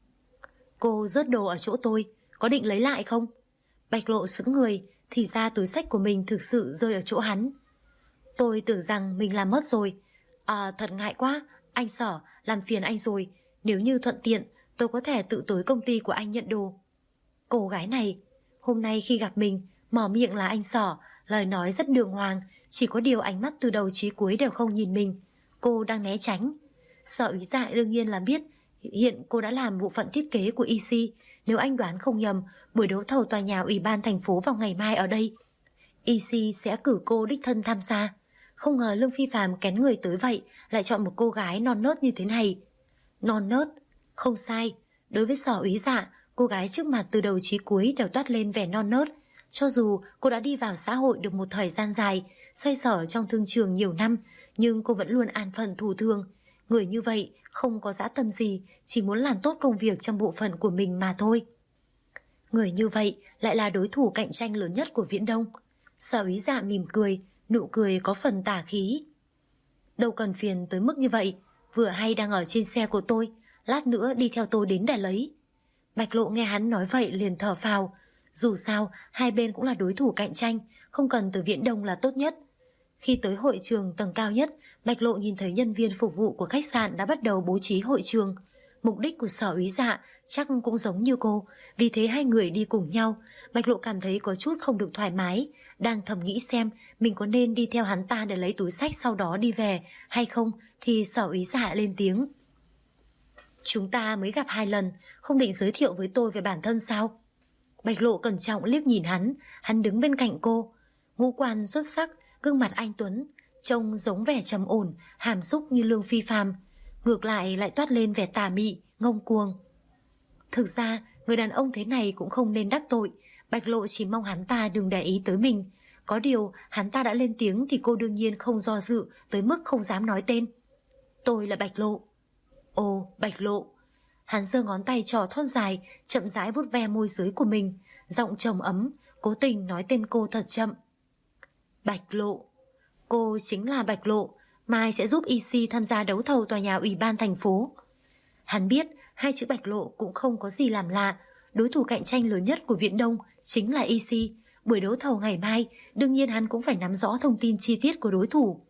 Cô rớt đồ ở chỗ tôi, có định lấy lại không? Bạch Lộ sững người, thì ra túi xách của mình thực sự rơi ở chỗ hắn. Tôi tưởng rằng mình làm mất rồi. Thật ngại quá, anh Sở, làm phiền anh rồi. Nếu như thuận tiện, tôi có thể tự tới công ty của anh nhận đồ. Cô gái này, hôm nay khi gặp mình, mở miệng là anh Sở, lời nói rất đường hoàng, chỉ có điều ánh mắt từ đầu chí cuối đều không nhìn mình. Cô đang né tránh. Sở Úy Dạ đương nhiên là biết hiện cô đã làm bộ phận thiết kế của EC. Nếu anh đoán không nhầm, buổi đấu thầu tòa nhà ủy ban thành phố vào ngày mai ở đây, EC sẽ cử cô đích thân tham gia. Không ngờ Lương Phi Phạm kén người tới vậy, lại chọn một cô gái non nớt như thế này. Non nớt, không sai. Đối với Sở Úy Dạ, cô gái trước mặt từ đầu chí cuối đều toát lên vẻ non nớt. Cho dù cô đã đi vào xã hội được một thời gian dài, xoay sở trong thương trường nhiều năm, nhưng cô vẫn luôn an phận thủ thường. Người như vậy không có dã tâm gì, chỉ muốn làm tốt công việc trong bộ phận của mình mà thôi. Người như vậy lại là đối thủ cạnh tranh lớn nhất của Viễn Đông. Sở Úy Dạ mỉm cười, nụ cười có phần tà khí. Đâu cần phiền tới mức như vậy, vừa hay đang ở trên xe của tôi, lát nữa đi theo tôi đến để lấy. Bạch Lộ nghe hắn nói vậy liền thở phào. Dù sao, hai bên cũng là đối thủ cạnh tranh, không cần từ Viễn Đông là tốt nhất. Khi tới hội trường tầng cao nhất, Bạch Lộ nhìn thấy nhân viên phục vụ của khách sạn đã bắt đầu bố trí hội trường. Mục đích của Sở Úy Dạ chắc cũng giống như cô, vì thế hai người đi cùng nhau. Bạch Lộ cảm thấy có chút không được thoải mái, đang thầm nghĩ xem mình có nên đi theo hắn ta để lấy túi xách sau đó đi về hay không, thì Sở Úy Dạ lên tiếng. Chúng ta mới gặp 2 lần, không định giới thiệu với tôi về bản thân sao? Bạch Lộ cẩn trọng liếc nhìn hắn đứng bên cạnh cô. Ngũ quan xuất sắc, gương mặt anh tuấn, trông giống vẻ trầm ổn, hàm xúc như Lương Phi Phạm, ngược lại toát lên vẻ tà mị, ngông cuồng. Thực ra, người đàn ông thế này cũng không nên đắc tội, Bạch Lộ chỉ mong hắn ta đừng để ý tới mình. Có điều, hắn ta đã lên tiếng thì cô đương nhiên không do dự tới mức không dám nói tên. Tôi là Bạch Lộ. Ồ, Bạch Lộ. Hắn giơ ngón tay trỏ thon dài, chậm rãi vuốt ve môi dưới của mình, giọng trầm ấm, cố tình nói tên cô thật chậm. Bạch Lộ. Cô chính là Bạch Lộ, mai sẽ giúp EC tham gia đấu thầu tòa nhà ủy ban thành phố. Hắn biết hai chữ Bạch Lộ cũng không có gì làm lạ, đối thủ cạnh tranh lớn nhất của Viễn Đông chính là EC. Buổi đấu thầu ngày mai, đương nhiên hắn cũng phải nắm rõ thông tin chi tiết của đối thủ.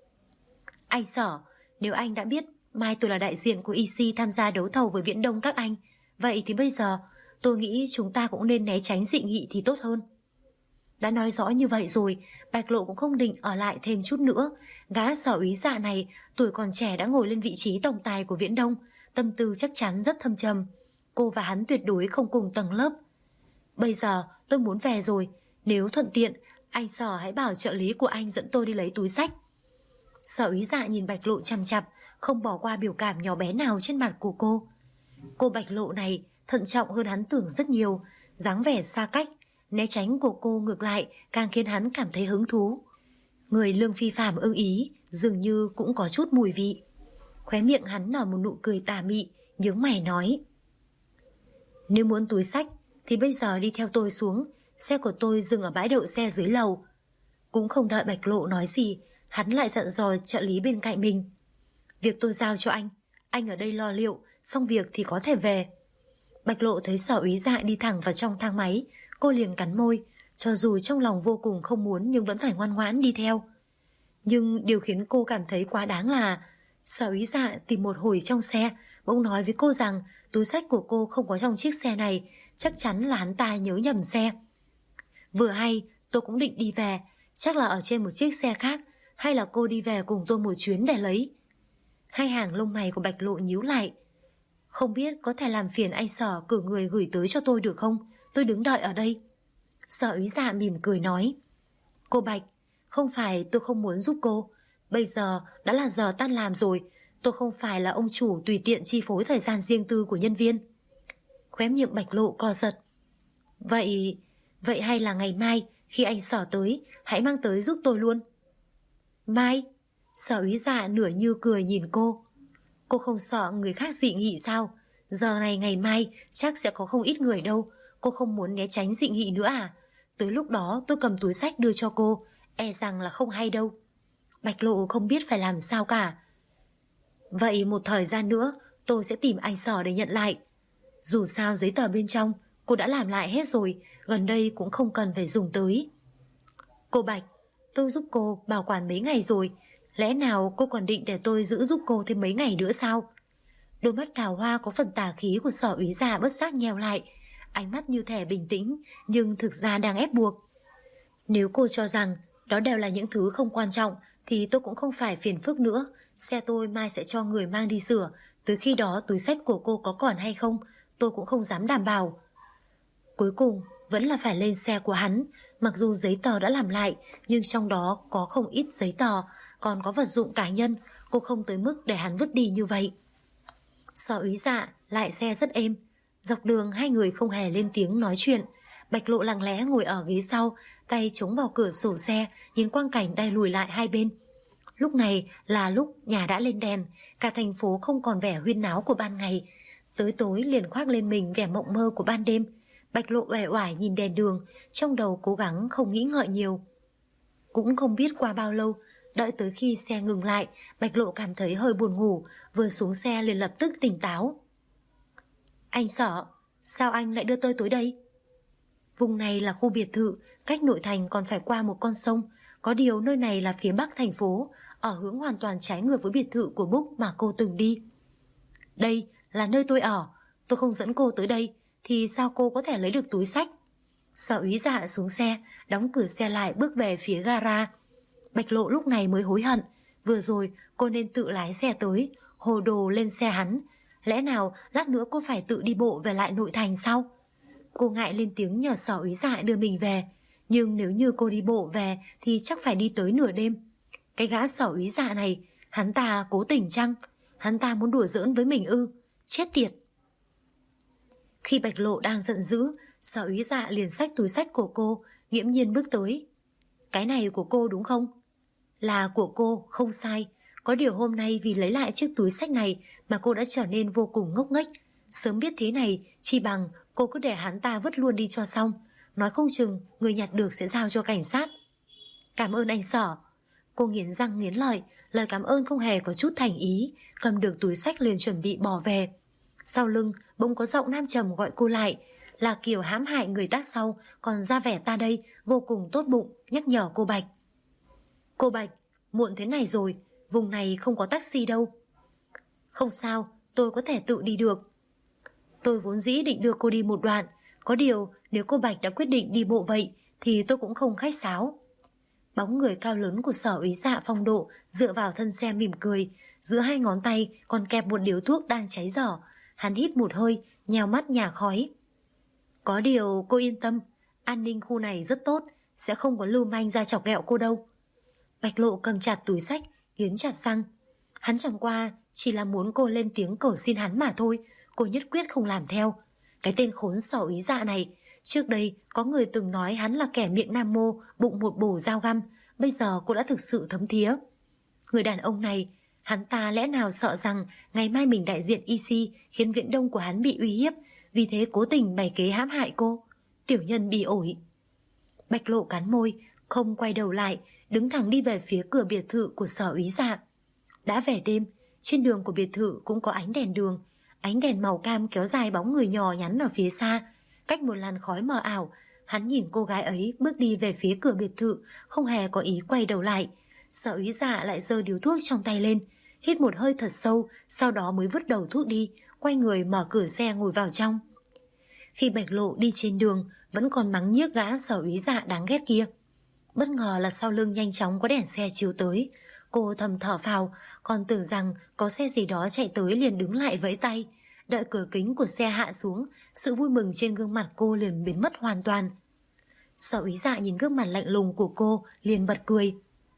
Anh Sở, nếu anh đã biết mai tôi là đại diện của EC tham gia đấu thầu với Viễn Đông các anh, vậy thì bây giờ tôi nghĩ chúng ta cũng nên né tránh dị nghị thì tốt hơn. Đã nói rõ như vậy rồi, Bạch Lộ cũng không định ở lại thêm chút nữa. Gã Sở Úy Dạ này tuổi còn trẻ đã ngồi lên vị trí tổng tài của Viễn Đông, tâm tư chắc chắn rất thâm trầm. Cô và hắn tuyệt đối không cùng tầng lớp. Bây giờ tôi muốn về rồi, nếu thuận tiện anh Sở hãy bảo trợ lý của anh dẫn tôi đi lấy túi xách. Sở Úy Dạ nhìn Bạch Lộ chằm chằm, không bỏ qua biểu cảm nhỏ bé nào trên mặt của cô. Cô Bạch Lộ này thận trọng hơn hắn tưởng rất nhiều, dáng vẻ xa cách, né tránh của cô ngược lại càng khiến hắn cảm thấy hứng thú. Người Lương Phi Phạm ưng ý dường như cũng có chút mùi vị. Khóe miệng hắn nở một nụ cười tà mị, nhướng mày nói: nếu muốn túi xách thì bây giờ đi theo tôi xuống, xe của tôi dừng ở bãi đậu xe dưới lầu. Cũng không đợi Bạch Lộ nói gì, hắn lại dặn dò trợ lý bên cạnh mình: việc tôi giao cho anh ở đây lo liệu, xong việc thì có thể về. Bạch Lộ thấy Sở Úy Dạ đi thẳng vào trong thang máy, cô liền cắn môi, cho dù trong lòng vô cùng không muốn nhưng vẫn phải ngoan ngoãn đi theo. Nhưng điều khiến cô cảm thấy quá đáng là Sở Úy Dạ tìm một hồi trong xe, bỗng nói với cô rằng túi xách của cô không có trong chiếc xe này, chắc chắn là hắn ta nhớ nhầm xe. Vừa hay tôi cũng định đi về, chắc là ở trên một chiếc xe khác, hay là cô đi về cùng tôi một chuyến để lấy. Hai hàng lông mày của Bạch Lộ nhíu lại. Không biết có thể làm phiền anh Sở cử người gửi tới cho tôi được không? Tôi đứng đợi ở đây. Sở Úy Dạ mỉm cười nói: cô Bạch, không phải tôi không muốn giúp cô, bây giờ đã là giờ tan làm rồi, tôi không phải là ông chủ tùy tiện chi phối thời gian riêng tư của nhân viên. Khóe miệng Bạch Lộ co giật. Vậy hay là ngày mai khi anh Sở tới, hãy mang tới giúp tôi luôn. Mai? Sở Úy Dạ nửa như cười nhìn cô. Cô không sợ người khác dị nghị sao? Giờ này ngày mai chắc sẽ có không ít người đâu, cô không muốn né tránh dị nghị nữa à? Tới lúc đó tôi cầm túi xách đưa cho cô, e rằng là không hay đâu. Bạch Lộ không biết phải làm sao cả. Vậy một thời gian nữa tôi sẽ tìm anh Sở để nhận lại. Dù sao giấy tờ bên trong cô đã làm lại hết rồi, gần đây cũng không cần phải dùng tới. Cô Bạch, tôi giúp cô bảo quản mấy ngày rồi, lẽ nào cô còn định để tôi giữ giúp cô thêm mấy ngày nữa sao? Đôi mắt đào hoa có phần tà khí của Sở Úy Dạ bất giác nheo lại, ánh mắt như thể bình tĩnh nhưng thực ra đang ép buộc. Nếu cô cho rằng đó đều là những thứ không quan trọng thì tôi cũng không phải phiền phức nữa, xe tôi mai sẽ cho người mang đi sửa, tới khi đó túi xách của cô có còn hay không tôi cũng không dám đảm bảo. Cuối cùng vẫn là phải lên xe của hắn, mặc dù giấy tờ đã làm lại nhưng trong đó có không ít giấy tờ, còn có vật dụng cá nhân, cô không tới mức để hắn vứt đi như vậy. Sở Úy Dạ lại xe rất êm, dọc đường hai người không hề lên tiếng nói chuyện. Bạch Lộ lặng lẽ ngồi ở ghế sau, tay chống vào cửa sổ xe, nhìn quang cảnh đay lùi lại hai bên. Lúc này là lúc nhà đã lên đèn, cả thành phố không còn vẻ huyên náo của ban ngày, tới tối liền khoác lên mình vẻ mộng mơ của ban đêm. Bạch Lộ uể oải nhìn đèn đường, trong đầu cố gắng không nghĩ ngợi nhiều. Cũng không biết qua bao lâu, đợi tới khi xe ngừng lại, Bạch Lộ cảm thấy hơi buồn ngủ, vừa xuống xe liền lập tức tỉnh táo. Anh Sở, sao anh lại đưa tôi tới đây? Vùng này là khu biệt thự, cách nội thành còn phải qua một con sông, có điều nơi này là phía bắc thành phố, ở hướng hoàn toàn trái ngược với biệt thự của Book mà cô từng đi. Đây là nơi tôi ở, tôi không dẫn cô tới đây thì sao cô có thể lấy được túi xách? Sở Úy Dạ xuống xe, đóng cửa xe lại bước về phía gara. Bạch Lộ lúc này mới hối hận, vừa rồi cô nên tự lái xe tới, hồ đồ lên xe hắn. Lẽ nào lát nữa cô phải tự đi bộ về lại nội thành sao? Cô ngại lên tiếng nhờ Sở Úy Dạ đưa mình về, nhưng nếu như cô đi bộ về thì chắc phải đi tới nửa đêm. Cái gã Sở Úy Dạ này, hắn ta cố tình chăng? Hắn ta muốn đùa giỡn với mình ư? Chết tiệt! Khi Bạch Lộ đang giận dữ, Sở Úy Dạ liền xách túi xách của cô, nghiễm nhiên bước tới. Cái này của cô đúng không? Là của cô, không sai. Có điều hôm nay vì lấy lại chiếc túi xách này mà cô đã trở nên vô cùng ngốc nghếch. Sớm biết thế này, chi bằng cô cứ để hắn ta vứt luôn đi cho xong. Nói không chừng người nhặt được sẽ giao cho cảnh sát. Cảm ơn anh Sở. Cô nghiến răng nghiến lợi, lời cảm ơn không hề có chút thành ý, cầm được túi xách liền chuẩn bị bỏ về. Sau lưng bỗng có giọng nam trầm gọi cô lại, là kiểu hãm hại người tác sau còn ra vẻ ta đây vô cùng tốt bụng, nhắc nhở cô Bạch. Cô Bạch, muộn thế này rồi, vùng này không có taxi đâu. Không sao, tôi có thể tự đi được. Tôi vốn dĩ định đưa cô đi một đoạn, có điều nếu cô Bạch đã quyết định đi bộ vậy thì tôi cũng không khách sáo. Bóng người cao lớn của Sở Úy Dạ phong độ dựa vào thân xe mỉm cười, giữa hai ngón tay còn kẹp một điếu thuốc đang cháy dở. Hắn hít một hơi, nheo mắt nhả khói. Có điều cô yên tâm, an ninh khu này rất tốt, sẽ không có lưu manh ra chọc ghẹo cô đâu. Bạch Lộ cầm chặt túi xách, nghiến chặt răng. Hắn chẳng qua chỉ là muốn cô lên tiếng cầu xin hắn mà thôi, cô nhất quyết không làm theo. Cái tên khốn Sở Úy Dạ này, trước đây có người từng nói hắn là kẻ miệng nam mô, bụng một bổ dao găm, bây giờ cô đã thực sự thấm thía. Người đàn ông này, hắn ta lẽ nào sợ rằng ngày mai mình đại diện EC khiến Viễn Đông của hắn bị uy hiếp, vì thế cố tình bày kế hãm hại cô. Tiểu nhân bị ổi. Bạch Lộ cắn môi, không quay đầu lại, đứng thẳng đi về phía cửa biệt thự của Sở Úy Dạ. Đã về đêm, trên đường của biệt thự cũng có ánh đèn đường. Ánh đèn màu cam kéo dài bóng người nhỏ nhắn ở phía xa. Cách một làn khói mờ ảo, hắn nhìn cô gái ấy bước đi về phía cửa biệt thự, không hề có ý quay đầu lại. Sở Úy Dạ lại giơ điếu thuốc trong tay lên, hít một hơi thật sâu, sau đó mới vứt đầu thuốc đi, quay người mở cửa xe ngồi vào trong. Khi Bạch Lộ đi trên đường, vẫn còn mắng nhiếc gã Sở Úy Dạ đáng ghét kia. Bất ngờ là sau lưng nhanh chóng có đèn xe chiếu tới. Cô thầm thở phào, còn tưởng rằng có xe gì đó chạy tới liền đứng lại vẫy tay. Đợi cửa kính của xe hạ xuống, sự vui mừng trên gương mặt cô liền biến mất hoàn toàn. Sở Úy Dạ nhìn gương mặt lạnh lùng của cô liền bật cười.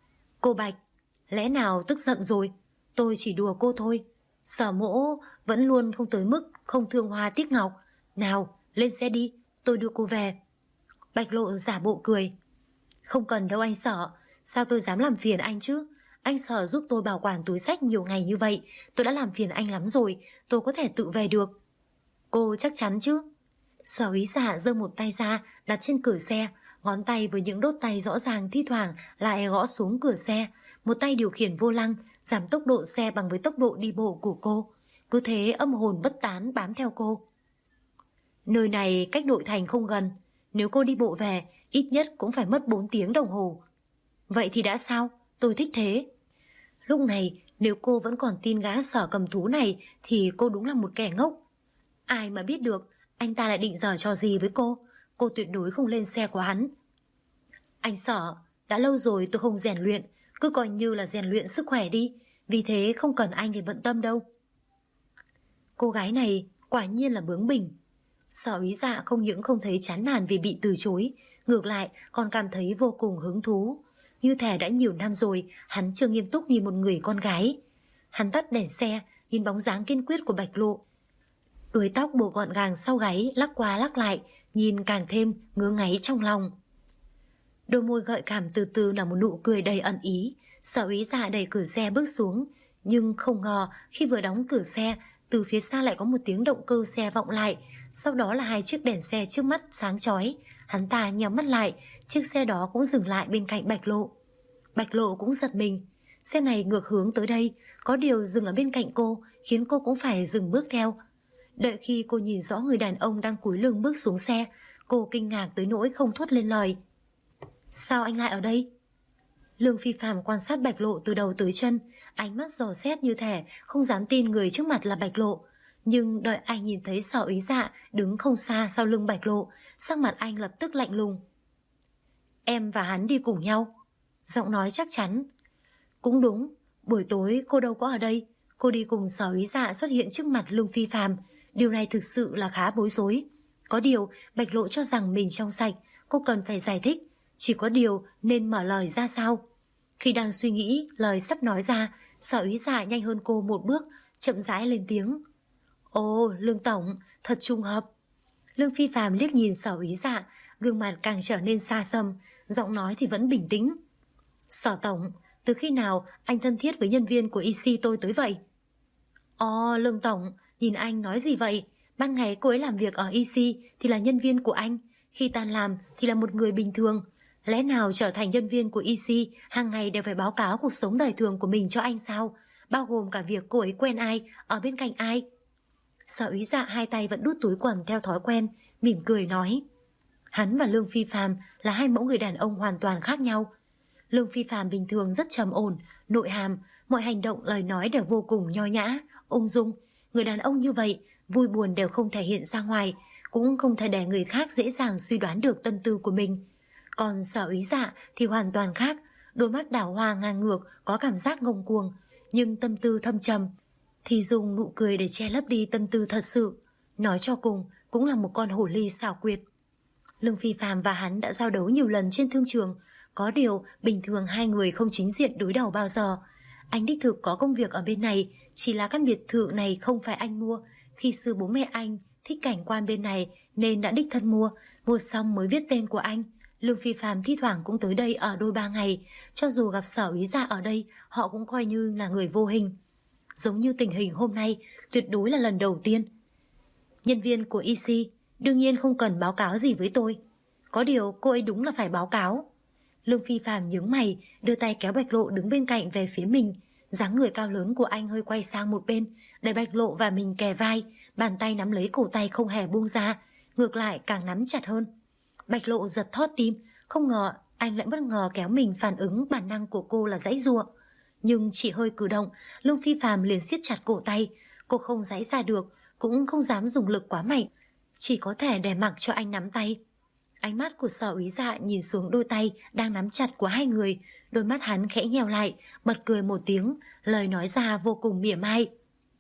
Cô Bạch, lẽ nào tức giận rồi? Tôi chỉ đùa cô thôi. Sở mỗ vẫn luôn không tới mức không thương hoa tiếc ngọc. Nào, lên xe đi, tôi đưa cô về. Bạch Lộ giả bộ cười. Không cần đâu anh Sở, sao tôi dám làm phiền anh chứ? Anh Sở giúp tôi bảo quản túi xách nhiều ngày như vậy, tôi đã làm phiền anh lắm rồi, tôi có thể tự về được. Cô chắc chắn chứ? Sở Úy Dạ giơ một tay ra đặt trên cửa xe, ngón tay với những đốt tay rõ ràng thi thoảng lại gõ xuống cửa xe, một tay điều khiển vô lăng, giảm tốc độ xe bằng với tốc độ đi bộ của cô. Cứ thế âm hồn bất tán bám theo cô. Nơi này cách nội thành không gần, nếu cô đi bộ về ít nhất cũng phải mất 4 tiếng đồng hồ. Vậy thì đã sao? Tôi thích thế. Lúc này nếu cô vẫn còn tin gã Sở cầm thú này thì cô đúng là một kẻ ngốc. Ai mà biết được anh ta lại định giở trò gì với cô tuyệt đối không lên xe của hắn. Anh Sở, đã lâu rồi tôi không rèn luyện, cứ coi như là rèn luyện sức khỏe đi, vì thế không cần anh phải bận tâm đâu. Cô gái này quả nhiên là bướng bỉnh. Sở Úy Dạ không những không thấy chán nản vì bị từ chối, ngược lại còn cảm thấy vô cùng hứng thú. Như thể đã nhiều năm rồi hắn chưa nghiêm túc nhìn một người con gái. Hắn tắt đèn xe, nhìn bóng dáng kiên quyết của Bạch Lộ. Đuôi tóc buộc gọn gàng sau gáy lắc qua lắc lại, nhìn càng thêm ngứa ngáy trong lòng. Đôi môi gợi cảm từ từ là một nụ cười đầy ẩn ý. Sở Úy Dạ đẩy cửa xe bước xuống, nhưng không ngờ khi vừa đóng cửa xe, từ phía xa lại có một tiếng động cơ xe vọng lại, sau đó là 2 chiếc đèn xe trước mắt sáng chói. Hắn ta nhắm mắt lại, chiếc xe đó cũng dừng lại bên cạnh Bạch Lộ. Bạch Lộ cũng giật mình, xe này ngược hướng tới đây, có điều dừng ở bên cạnh cô, khiến cô cũng phải dừng bước theo. Đợi khi cô nhìn rõ người đàn ông đang cúi lưng bước xuống xe, cô kinh ngạc tới nỗi không thốt lên lời. Sao anh lại ở đây? Lương Phi Phàm quan sát Bạch Lộ từ đầu tới chân, ánh mắt dò xét như thể không dám tin người trước mặt là Bạch Lộ. Nhưng đợi anh nhìn thấy Sở Úy Dạ đứng không xa sau lưng Bạch Lộ, sắc mặt anh lập tức lạnh lùng. Em và hắn đi cùng nhau. Giọng nói chắc chắn. Cũng đúng, buổi tối cô đâu có ở đây, cô đi cùng Sở Úy Dạ xuất hiện trước mặt Lương Phi Phàm. Điều này thực sự là khá bối rối. Có điều Bạch Lộ cho rằng mình trong sạch, cô cần phải giải thích. Chỉ có điều nên mở lời ra sao. Khi đang suy nghĩ lời sắp nói ra, Sở Úy Dạ nhanh hơn cô một bước, chậm rãi lên tiếng. Ồ, Lương Tổng, thật trùng hợp. Lương Phi Phàm liếc nhìn Sở Úy Dạ, gương mặt càng trở nên xa xăm, giọng nói thì vẫn bình tĩnh. Sở Tổng, từ khi nào anh thân thiết với nhân viên của EC tôi tới vậy? Ồ, Lương Tổng, nhìn anh nói gì vậy? Ban ngày cô ấy làm việc ở EC thì là nhân viên của anh, khi tan làm thì là một người bình thường. Lẽ nào trở thành nhân viên của EC hàng ngày đều phải báo cáo cuộc sống đời thường của mình cho anh sao? Bao gồm cả việc cô ấy quen ai, ở bên cạnh ai? Sở Úy Dạ hai tay vẫn đút túi quần theo thói quen, mỉm cười nói. Hắn và Lương Phi Phàm là 2 mẫu người đàn ông hoàn toàn khác nhau. Lương Phi Phàm bình thường rất trầm ổn, nội hàm, mọi hành động lời nói đều vô cùng nho nhã, ung dung. Người đàn ông như vậy, vui buồn đều không thể hiện ra ngoài, cũng không thể để người khác dễ dàng suy đoán được tâm tư của mình. Còn Sở Úy Dạ thì hoàn toàn khác, đôi mắt đảo hoa ngang ngược, có cảm giác ngông cuồng, nhưng tâm tư thâm trầm, thì dùng nụ cười để che lấp đi tâm tư thật sự. Nói cho cùng, cũng là một con hổ ly xảo quyệt. Lương Phi Phàm và hắn đã giao đấu nhiều lần trên thương trường, có điều bình thường hai người không chính diện đối đầu bao giờ. Anh đích thực có công việc ở bên này, chỉ là căn biệt thự này không phải anh mua. Khi xưa bố mẹ anh thích cảnh quan bên này nên đã đích thân mua xong mới viết tên của anh. Lương Phi Phàm thi thoảng cũng tới đây ở đôi 3 ngày, cho dù gặp Sở Úy Dạ ở đây, họ cũng coi như là người vô hình. Giống như tình hình hôm nay, tuyệt đối là lần đầu tiên. Nhân viên của EC đương nhiên không cần báo cáo gì với tôi. Có điều cô ấy đúng là phải báo cáo. Lương Phi Phàm nhướng mày, đưa tay kéo Bạch Lộ đứng bên cạnh về phía mình. Dáng người cao lớn của anh hơi quay sang một bên, để Bạch Lộ và mình kề vai, bàn tay nắm lấy cổ tay không hề buông ra, ngược lại càng nắm chặt hơn. Bạch Lộ giật thót tim, không ngờ anh lại bất ngờ kéo mình, phản ứng bản năng của cô là giãy giụa. Nhưng chỉ hơi cử động, Lương Phi Phàm liền siết chặt cổ tay, cô không giãy ra được, cũng không dám dùng lực quá mạnh, chỉ có thể để mặc cho anh nắm tay. Ánh mắt của Sở Úy Dạ nhìn xuống đôi tay đang nắm chặt của hai người, đôi mắt hắn khẽ nheo lại, bật cười một tiếng, lời nói ra vô cùng mỉa mai.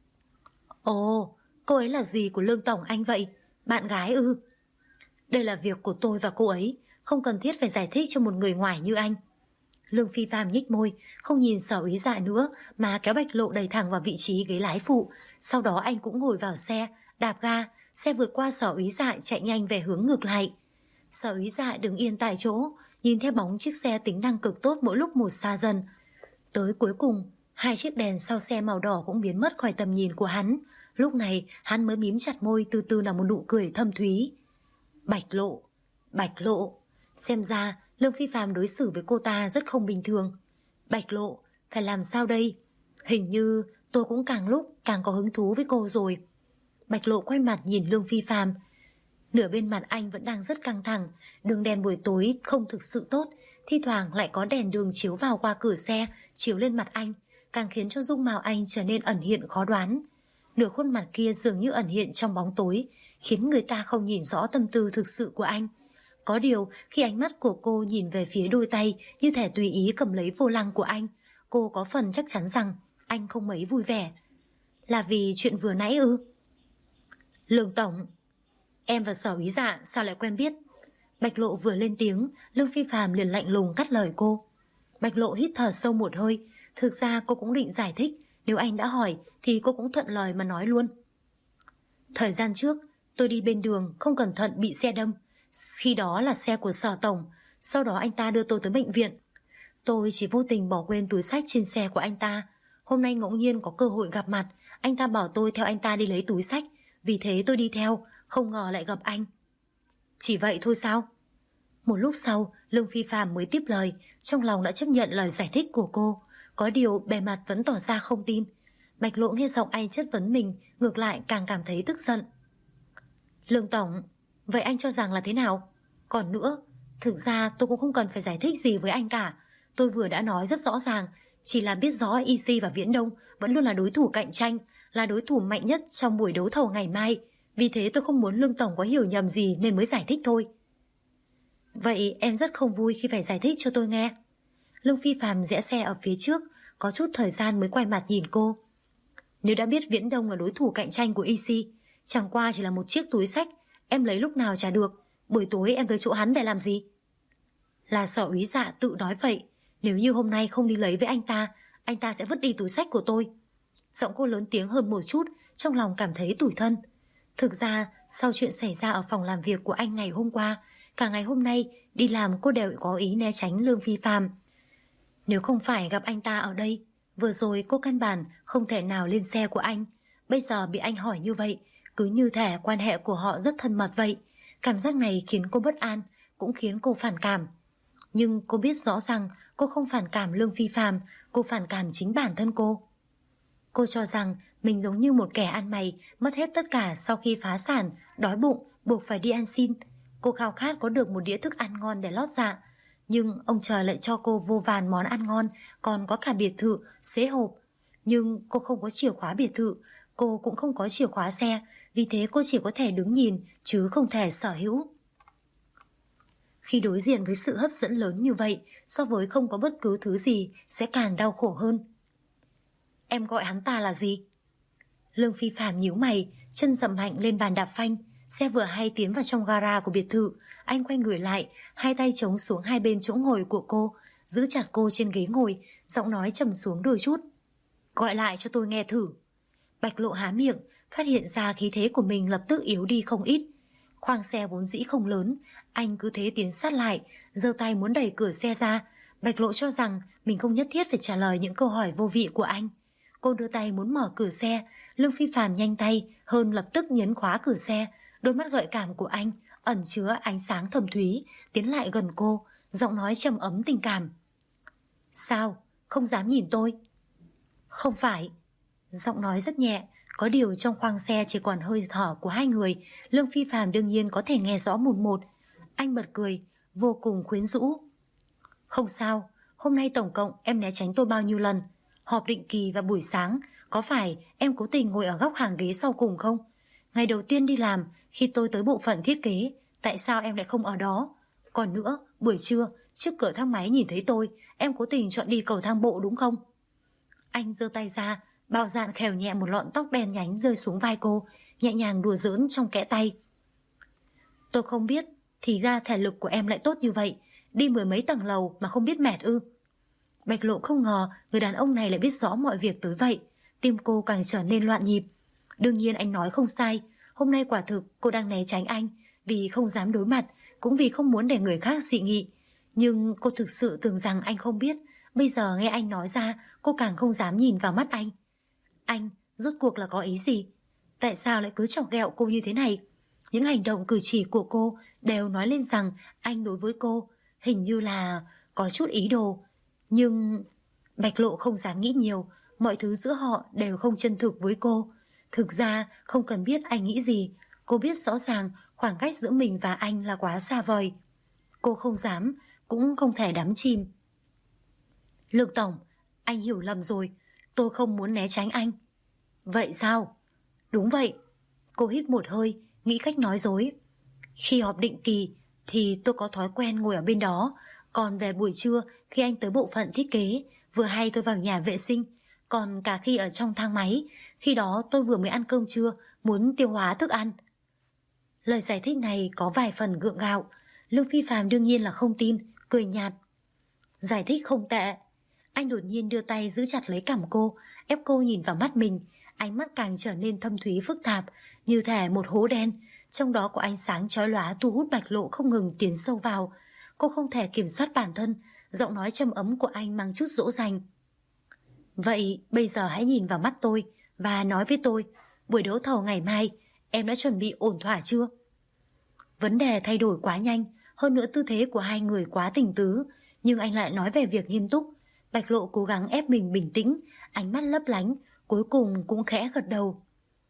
Ồ, cô ấy là gì của Lương Tổng anh vậy? Bạn gái ư? Đây là việc của tôi và cô ấy, không cần thiết phải giải thích cho một người ngoài như anh. Lương Phi Phàm nhếch môi, không nhìn Sở Úy Dạ nữa mà kéo Bạch Lộ đẩy thẳng vào vị trí ghế lái phụ. Sau đó anh cũng ngồi vào xe, đạp ga, xe vượt qua Sở Úy Dạ chạy nhanh về hướng ngược lại. Sở Úy Dạ đứng yên tại chỗ, nhìn theo bóng chiếc xe tính năng cực tốt mỗi lúc một xa dần. Tới cuối cùng, hai chiếc đèn sau xe màu đỏ cũng biến mất khỏi tầm nhìn của hắn. Lúc này hắn mới mím chặt môi, từ từ là một nụ cười thâm thúy. Bạch Lộ, Bạch Lộ. Xem ra Lương Phi Phàm đối xử với cô ta rất không bình thường. Bạch Lộ, phải làm sao đây? Hình như tôi cũng càng lúc càng có hứng thú với cô rồi. Bạch Lộ quay mặt nhìn Lương Phi Phàm. Nửa bên mặt anh vẫn đang rất căng thẳng, đường đèn buổi tối không thực sự tốt, thi thoảng lại có đèn đường chiếu vào qua cửa xe, chiếu lên mặt anh, càng khiến cho dung mạo anh trở nên ẩn hiện khó đoán. Nửa khuôn mặt kia dường như ẩn hiện trong bóng tối, khiến người ta không nhìn rõ tâm tư thực sự của anh. Có điều khi ánh mắt của cô nhìn về phía đôi tay như thể tùy ý cầm lấy vô lăng của anh, cô có phần chắc chắn rằng anh không mấy vui vẻ. Là vì chuyện vừa nãy ư? Lương Tổng, em và Sở Úy Dạ sao lại quen biết? Bạch Lộ vừa lên tiếng, Lương Phi Phàm liền lạnh lùng cắt lời cô. Bạch Lộ hít thở sâu một hơi, thực ra cô cũng định giải thích, nếu anh đã hỏi thì cô cũng thuận lời mà nói luôn. Thời gian trước, tôi đi bên đường không cẩn thận bị xe đâm. Khi đó là xe của Sở Tổng, sau đó anh ta đưa tôi tới bệnh viện. Tôi chỉ vô tình bỏ quên túi xách trên xe của anh ta. Hôm nay ngẫu nhiên có cơ hội gặp mặt, anh ta bảo tôi theo anh ta đi lấy túi xách, vì thế tôi đi theo, không ngờ lại gặp anh. Chỉ vậy thôi sao? Một lúc sau, Lương Phi Phàm mới tiếp lời, trong lòng đã chấp nhận lời giải thích của cô, có điều bề mặt vẫn tỏ ra không tin. Bạch Lộ nghe giọng anh chất vấn mình, ngược lại càng cảm thấy tức giận. Lương Tổng, vậy anh cho rằng là thế nào? Còn nữa, thực ra tôi cũng không cần phải giải thích gì với anh cả. Tôi vừa đã nói rất rõ ràng, chỉ là biết rõ EC và Viễn Đông vẫn luôn là đối thủ cạnh tranh, là đối thủ mạnh nhất trong buổi đấu thầu ngày mai. Vì thế tôi không muốn Lương Tổng có hiểu nhầm gì nên mới giải thích thôi. Vậy em rất không vui khi phải giải thích cho tôi nghe. Lương Phi Phàm rẽ xe ở phía trước, có chút thời gian mới quay mặt nhìn cô. Nếu đã biết Viễn Đông là đối thủ cạnh tranh của EC, chẳng qua chỉ là một chiếc túi xách, em lấy lúc nào trả được, buổi tối em tới chỗ hắn để làm gì? Là Sở Úy Dạ tự nói vậy, nếu như hôm nay không đi lấy với anh ta sẽ vứt đi túi xách của tôi. Giọng cô lớn tiếng hơn một chút, trong lòng cảm thấy tủi thân. Thực ra, sau chuyện xảy ra ở phòng làm việc của anh ngày hôm qua, cả ngày hôm nay đi làm cô đều có ý né tránh Lương Phi Phàm. Nếu không phải gặp anh ta ở đây, vừa rồi cô căn bản không thể nào lên xe của anh. Bây giờ bị anh hỏi như vậy, cứ như thể quan hệ của họ rất thân mật vậy. Cảm giác này khiến cô bất an, cũng khiến cô phản cảm. Nhưng cô biết rõ rằng cô không phản cảm Lương Phi Phàm, cô phản cảm chính bản thân cô. Cô cho rằng mình giống như một kẻ ăn mày, mất hết tất cả sau khi phá sản, đói bụng, buộc phải đi ăn xin. Cô khao khát có được một đĩa thức ăn ngon để lót dạ. Nhưng ông trời lại cho cô vô vàn món ăn ngon, còn có cả biệt thự, xế hộp. Nhưng cô không có chìa khóa biệt thự, cô cũng không có chìa khóa xe, vì thế cô chỉ có thể đứng nhìn, chứ không thể sở hữu. Khi đối diện với sự hấp dẫn lớn như vậy, so với không có bất cứ thứ gì sẽ càng đau khổ hơn. Em gọi hắn ta là gì? Lương Phi Phạm nhíu mày, chân dậm mạnh lên bàn đạp phanh. Xe vừa hay tiến vào trong gara của biệt thự. Anh quay người lại, hai tay chống xuống hai bên chỗ ngồi của cô, giữ chặt cô trên ghế ngồi, giọng nói trầm xuống đôi chút. Gọi lại cho tôi nghe thử. Bạch Lộ há miệng, phát hiện ra khí thế của mình lập tức yếu đi không ít. Khoang xe vốn dĩ không lớn, anh cứ thế tiến sát lại, giơ tay muốn đẩy cửa xe ra. Bạch Lộ cho rằng mình không nhất thiết phải trả lời những câu hỏi vô vị của anh. Cô đưa tay muốn mở cửa xe, Lương Phi Phạm nhanh tay hơn lập tức nhấn khóa cửa xe. Đôi mắt gợi cảm của anh ẩn chứa ánh sáng thầm thúy, tiến lại gần cô, giọng nói trầm ấm tình cảm. Sao? Không dám nhìn tôi? Không phải. Giọng nói rất nhẹ, có điều trong khoang xe chỉ còn hơi thở của hai người. Lương Phi Phạm đương nhiên có thể nghe rõ một một. Anh bật cười, vô cùng quyến rũ. Không sao, hôm nay tổng cộng em né tránh tôi bao nhiêu lần? Họp định kỳ vào buổi sáng, có phải em cố tình ngồi ở góc hàng ghế sau cùng không? Ngày đầu tiên đi làm, khi tôi tới bộ phận thiết kế, tại sao em lại không ở đó? Còn nữa, buổi trưa, trước cửa thang máy nhìn thấy tôi, em cố tình chọn đi cầu thang bộ đúng không? Anh giơ tay ra, bạo dạn khều nhẹ một lọn tóc đen nhánh rơi xuống vai cô, nhẹ nhàng đùa giỡn trong kẽ tay. Tôi không biết, thì ra thể lực của em lại tốt như vậy, đi mười mấy tầng lầu mà không biết mệt ư? Bạch Lộ không ngờ người đàn ông này lại biết rõ mọi việc tới vậy, tim cô càng trở nên loạn nhịp. Đương nhiên anh nói không sai, hôm nay quả thực cô đang né tránh anh, vì không dám đối mặt, cũng vì không muốn để người khác dị nghị. Nhưng cô thực sự tưởng rằng anh không biết, bây giờ nghe anh nói ra, cô càng không dám nhìn vào mắt anh. Anh, rốt cuộc là có ý gì? Tại sao lại cứ chọc ghẹo cô như thế này? Những hành động cử chỉ của cô đều nói lên rằng anh đối với cô hình như là có chút ý đồ. Nhưng Bạch Lộ không dám nghĩ nhiều, mọi thứ giữa họ đều không chân thực với cô. Thực ra không cần biết anh nghĩ gì, cô biết rõ ràng khoảng cách giữa mình và anh là quá xa vời. Cô không dám, cũng không thể đắm chìm. Lương Tổng, anh hiểu lầm rồi, tôi không muốn né tránh anh. Vậy sao? Đúng vậy. Cô hít một hơi, nghĩ cách nói dối. Khi họp định kỳ thì tôi có thói quen ngồi ở bên đó, còn về buổi trưa khi anh tới bộ phận thiết kế, vừa hay tôi vào nhà vệ sinh, còn cả khi ở trong thang máy, khi đó tôi vừa mới ăn cơm trưa, muốn tiêu hóa thức ăn. Lời giải thích này có vài phần gượng gạo, Lương Phi Phạm đương nhiên là không tin, cười nhạt. Giải thích không tệ. Anh đột nhiên đưa tay giữ chặt lấy cằm cô, ép cô nhìn vào mắt mình, ánh mắt càng trở nên thâm thúy phức tạp, như thể một hố đen, trong đó có ánh sáng chói lóa thu hút Bạch Lộ không ngừng tiến sâu vào. Cô không thể kiểm soát bản thân, giọng nói trầm ấm của anh mang chút dỗ dành. Vậy bây giờ hãy nhìn vào mắt tôi và nói với tôi, buổi đấu thầu ngày mai em đã chuẩn bị ổn thỏa chưa? Vấn đề thay đổi quá nhanh, hơn nữa tư thế của hai người quá tình tứ, nhưng anh lại nói về việc nghiêm túc. Bạch Lộ cố gắng ép mình bình tĩnh, ánh mắt lấp lánh, cuối cùng cũng khẽ gật đầu.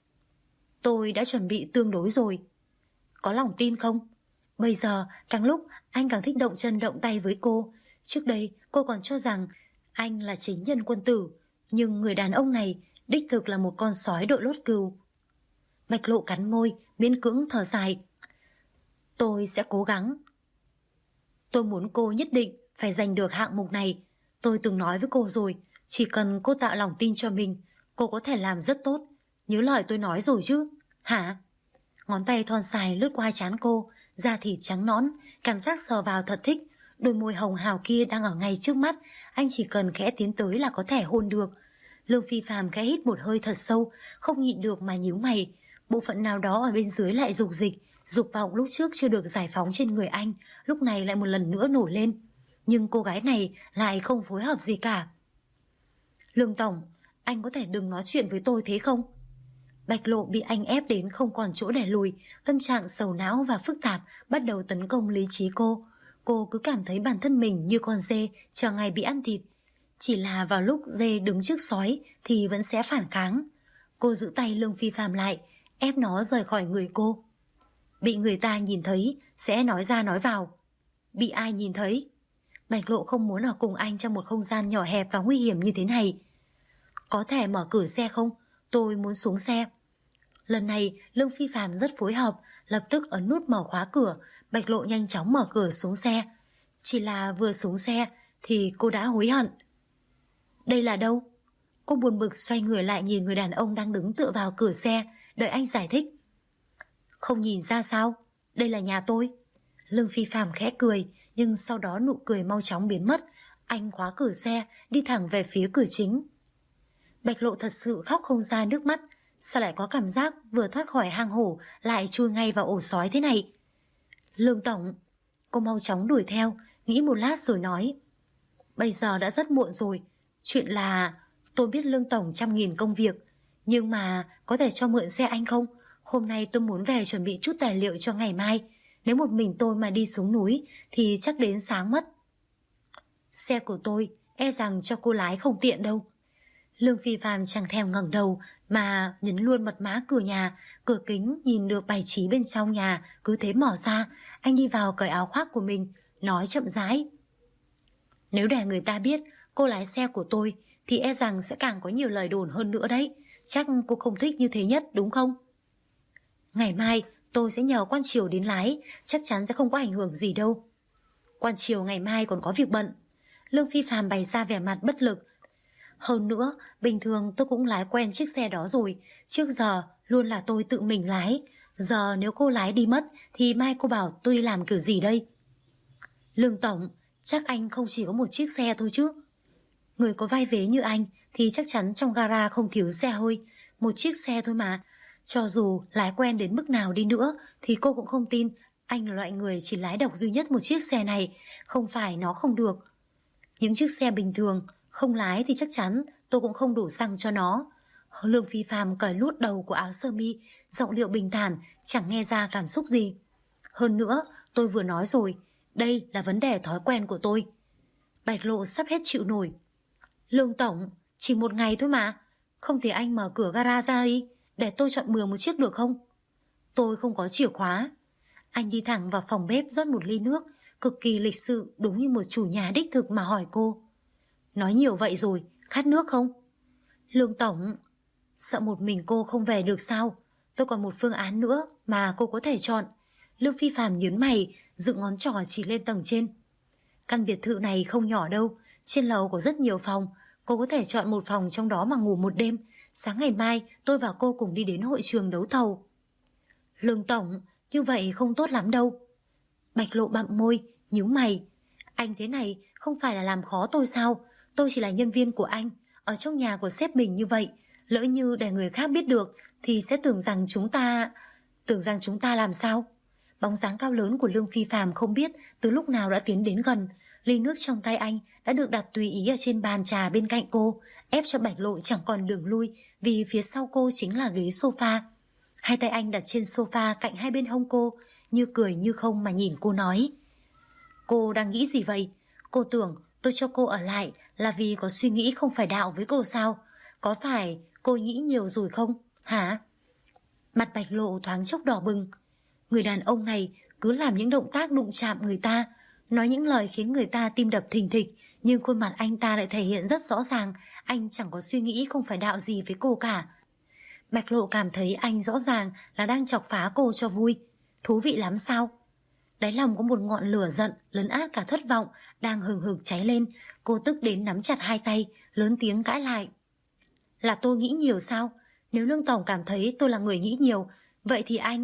Tôi đã chuẩn bị tương đối rồi. Có lòng tin không? Bây giờ càng lúc anh càng thích động chân động tay với cô. Trước đây cô còn cho rằng anh là chính nhân quân tử, nhưng người đàn ông này đích thực là một con sói đội lốt cừu. Bạch Lộ cắn môi, miễn cưỡng thở dài. Tôi sẽ cố gắng. Tôi muốn cô nhất định phải giành được hạng mục này. Tôi từng nói với cô rồi, chỉ cần cô tạo lòng tin cho mình, cô có thể làm rất tốt. Nhớ lời tôi nói rồi chứ? Hả? Ngón tay thon dài lướt qua trán cô, da thịt trắng nõn, cảm giác sờ vào thật thích. Đôi môi hồng hào kia đang ở ngay trước mắt, anh chỉ cần khẽ tiến tới là có thể hôn được. Lương Phi Phạm khẽ hít một hơi thật sâu, không nhịn được mà nhíu mày. Bộ phận nào đó ở bên dưới lại dục dịch, dục vọng lúc trước chưa được giải phóng trên người anh, lúc này lại một lần nữa nổi lên. Nhưng cô gái này lại không phối hợp gì cả. Lương Tổng, anh có thể đừng nói chuyện với tôi thế không? Bạch Lộ bị anh ép đến không còn chỗ để lùi, tâm trạng sầu não và phức tạp bắt đầu tấn công lý trí cô. Cô cứ cảm thấy bản thân mình như con dê chờ ngày bị ăn thịt. Chỉ là vào lúc dê đứng trước sói thì vẫn sẽ phản kháng. Cô giữ tay Lương Phi Phạm lại, ép nó rời khỏi người cô. Bị người ta nhìn thấy sẽ nói ra nói vào. Bị ai nhìn thấy? Bạch Lộ không muốn ở cùng anh trong một không gian nhỏ hẹp và nguy hiểm như thế này. Có thể mở cửa xe không? Tôi muốn xuống xe. Lần này Lương Phi Phạm rất phối hợp, lập tức ấn nút mở khóa cửa. Bạch Lộ nhanh chóng mở cửa xuống xe. Chỉ là vừa xuống xe thì cô đã hối hận. Đây là đâu? Cô buồn bực xoay người lại nhìn người đàn ông đang đứng tựa vào cửa xe, đợi anh giải thích. Không nhìn ra sao? Đây là nhà tôi. Lương Phi Phạm khẽ cười, nhưng sau đó nụ cười mau chóng biến mất. Anh khóa cửa xe, đi thẳng về phía cửa chính. Bạch Lộ thật sự khóc không ra nước mắt. Sao lại có cảm giác vừa thoát khỏi hang hổ lại chui ngay vào ổ sói thế này? Lương tổng. Cô mau chóng đuổi theo, nghĩ một lát rồi nói. Bây giờ đã rất muộn rồi. Chuyện là tôi biết Lương tổng trăm nghìn công việc, nhưng mà có thể cho mượn xe anh không? Hôm nay tôi muốn về chuẩn bị chút tài liệu cho ngày mai. Nếu một mình tôi mà đi xuống núi thì chắc đến sáng mất. Xe của tôi e rằng cho cô lái không tiện đâu. Lương Phi Phạm chẳng thèm ngẩng đầu mà nhấn luôn mật mã cửa nhà. Cửa kính nhìn được bài trí bên trong nhà cứ thế mở ra. Anh đi vào cởi áo khoác của mình, nói chậm rãi. Nếu để người ta biết cô lái xe của tôi thì e rằng sẽ càng có nhiều lời đồn hơn nữa đấy. Chắc cô không thích như thế nhất đúng không? Ngày mai tôi sẽ nhờ quan triều đến lái, chắc chắn sẽ không có ảnh hưởng gì đâu. Quan triều ngày mai còn có việc bận. Lương Phi Phạm bày ra vẻ mặt bất lực. Hơn nữa, bình thường tôi cũng lái quen chiếc xe đó rồi. Trước giờ luôn là tôi tự mình lái. Giờ nếu cô lái đi mất thì mai cô bảo tôi đi làm kiểu gì đây? Lương tổng, chắc anh không chỉ có một chiếc xe thôi chứ? Người có vai vế như anh thì chắc chắn trong gara không thiếu xe hơi. Một chiếc xe thôi mà. Cho dù lái quen đến mức nào đi nữa thì cô cũng không tin anh là loại người chỉ lái độc duy nhất một chiếc xe này. Không phải nó không được. Những chiếc xe bình thường không lái thì chắc chắn tôi cũng không đủ xăng cho nó. Lương Phi Phạm cởi nút đầu của áo sơ mi, giọng điệu bình thản, chẳng nghe ra cảm xúc gì. Hơn nữa, tôi vừa nói rồi, đây là vấn đề thói quen của tôi. Bạch Lộ sắp hết chịu nổi. Lương tổng, chỉ một ngày thôi mà. Không thể anh mở cửa gara ra đi, để tôi chọn bừa một chiếc được không? Tôi không có chìa khóa. Anh đi thẳng vào phòng bếp rót một ly nước, cực kỳ lịch sự, đúng như một chủ nhà đích thực mà hỏi cô. Nói nhiều vậy rồi, khát nước không? Lương tổng, sợ một mình cô không về được sao? Tôi còn một phương án nữa mà cô có thể chọn. Lương Phi Phạm nhớn mày, dựng ngón trỏ chỉ lên tầng trên. Căn biệt thự này không nhỏ đâu, trên lầu có rất nhiều phòng. Cô có thể chọn một phòng trong đó mà ngủ một đêm. Sáng ngày mai tôi và cô cùng đi đến hội trường đấu thầu. Lương tổng, như vậy không tốt lắm đâu. Bạch Lộ bặm môi, nhíu mày. Anh thế này không phải là làm khó tôi sao? Tôi chỉ là nhân viên của anh, ở trong nhà của sếp mình như vậy. Lỡ như để người khác biết được thì sẽ tưởng rằng chúng ta làm sao? Bóng dáng cao lớn của Lương Phi Phạm không biết từ lúc nào đã tiến đến gần. Ly nước trong tay anh đã được đặt tùy ý ở trên bàn trà bên cạnh cô, ép cho Bạch Lộ chẳng còn đường lui vì phía sau cô chính là ghế sofa. Hai tay anh đặt trên sofa cạnh hai bên hông cô, như cười như không mà nhìn cô nói. Cô đang nghĩ gì vậy? Cô tưởng tôi cho cô ở lại là vì có suy nghĩ không phải đạo với cô sao? Có phải cô nghĩ nhiều rồi không? Hả? Mặt Bạch Lộ thoáng chốc đỏ bừng. Người đàn ông này cứ làm những động tác đụng chạm người ta, nói những lời khiến người ta tim đập thình thịch, nhưng khuôn mặt anh ta lại thể hiện rất rõ ràng anh chẳng có suy nghĩ không phải đạo gì với cô cả. Bạch Lộ cảm thấy anh rõ ràng là đang chọc phá cô cho vui. Thú vị lắm sao? Đáy lòng có một ngọn lửa giận lấn át cả thất vọng đang hừng hực cháy lên. Cô tức đến nắm chặt hai tay, lớn tiếng cãi lại. Là tôi nghĩ nhiều sao? Nếu Lương tổng cảm thấy tôi là người nghĩ nhiều, vậy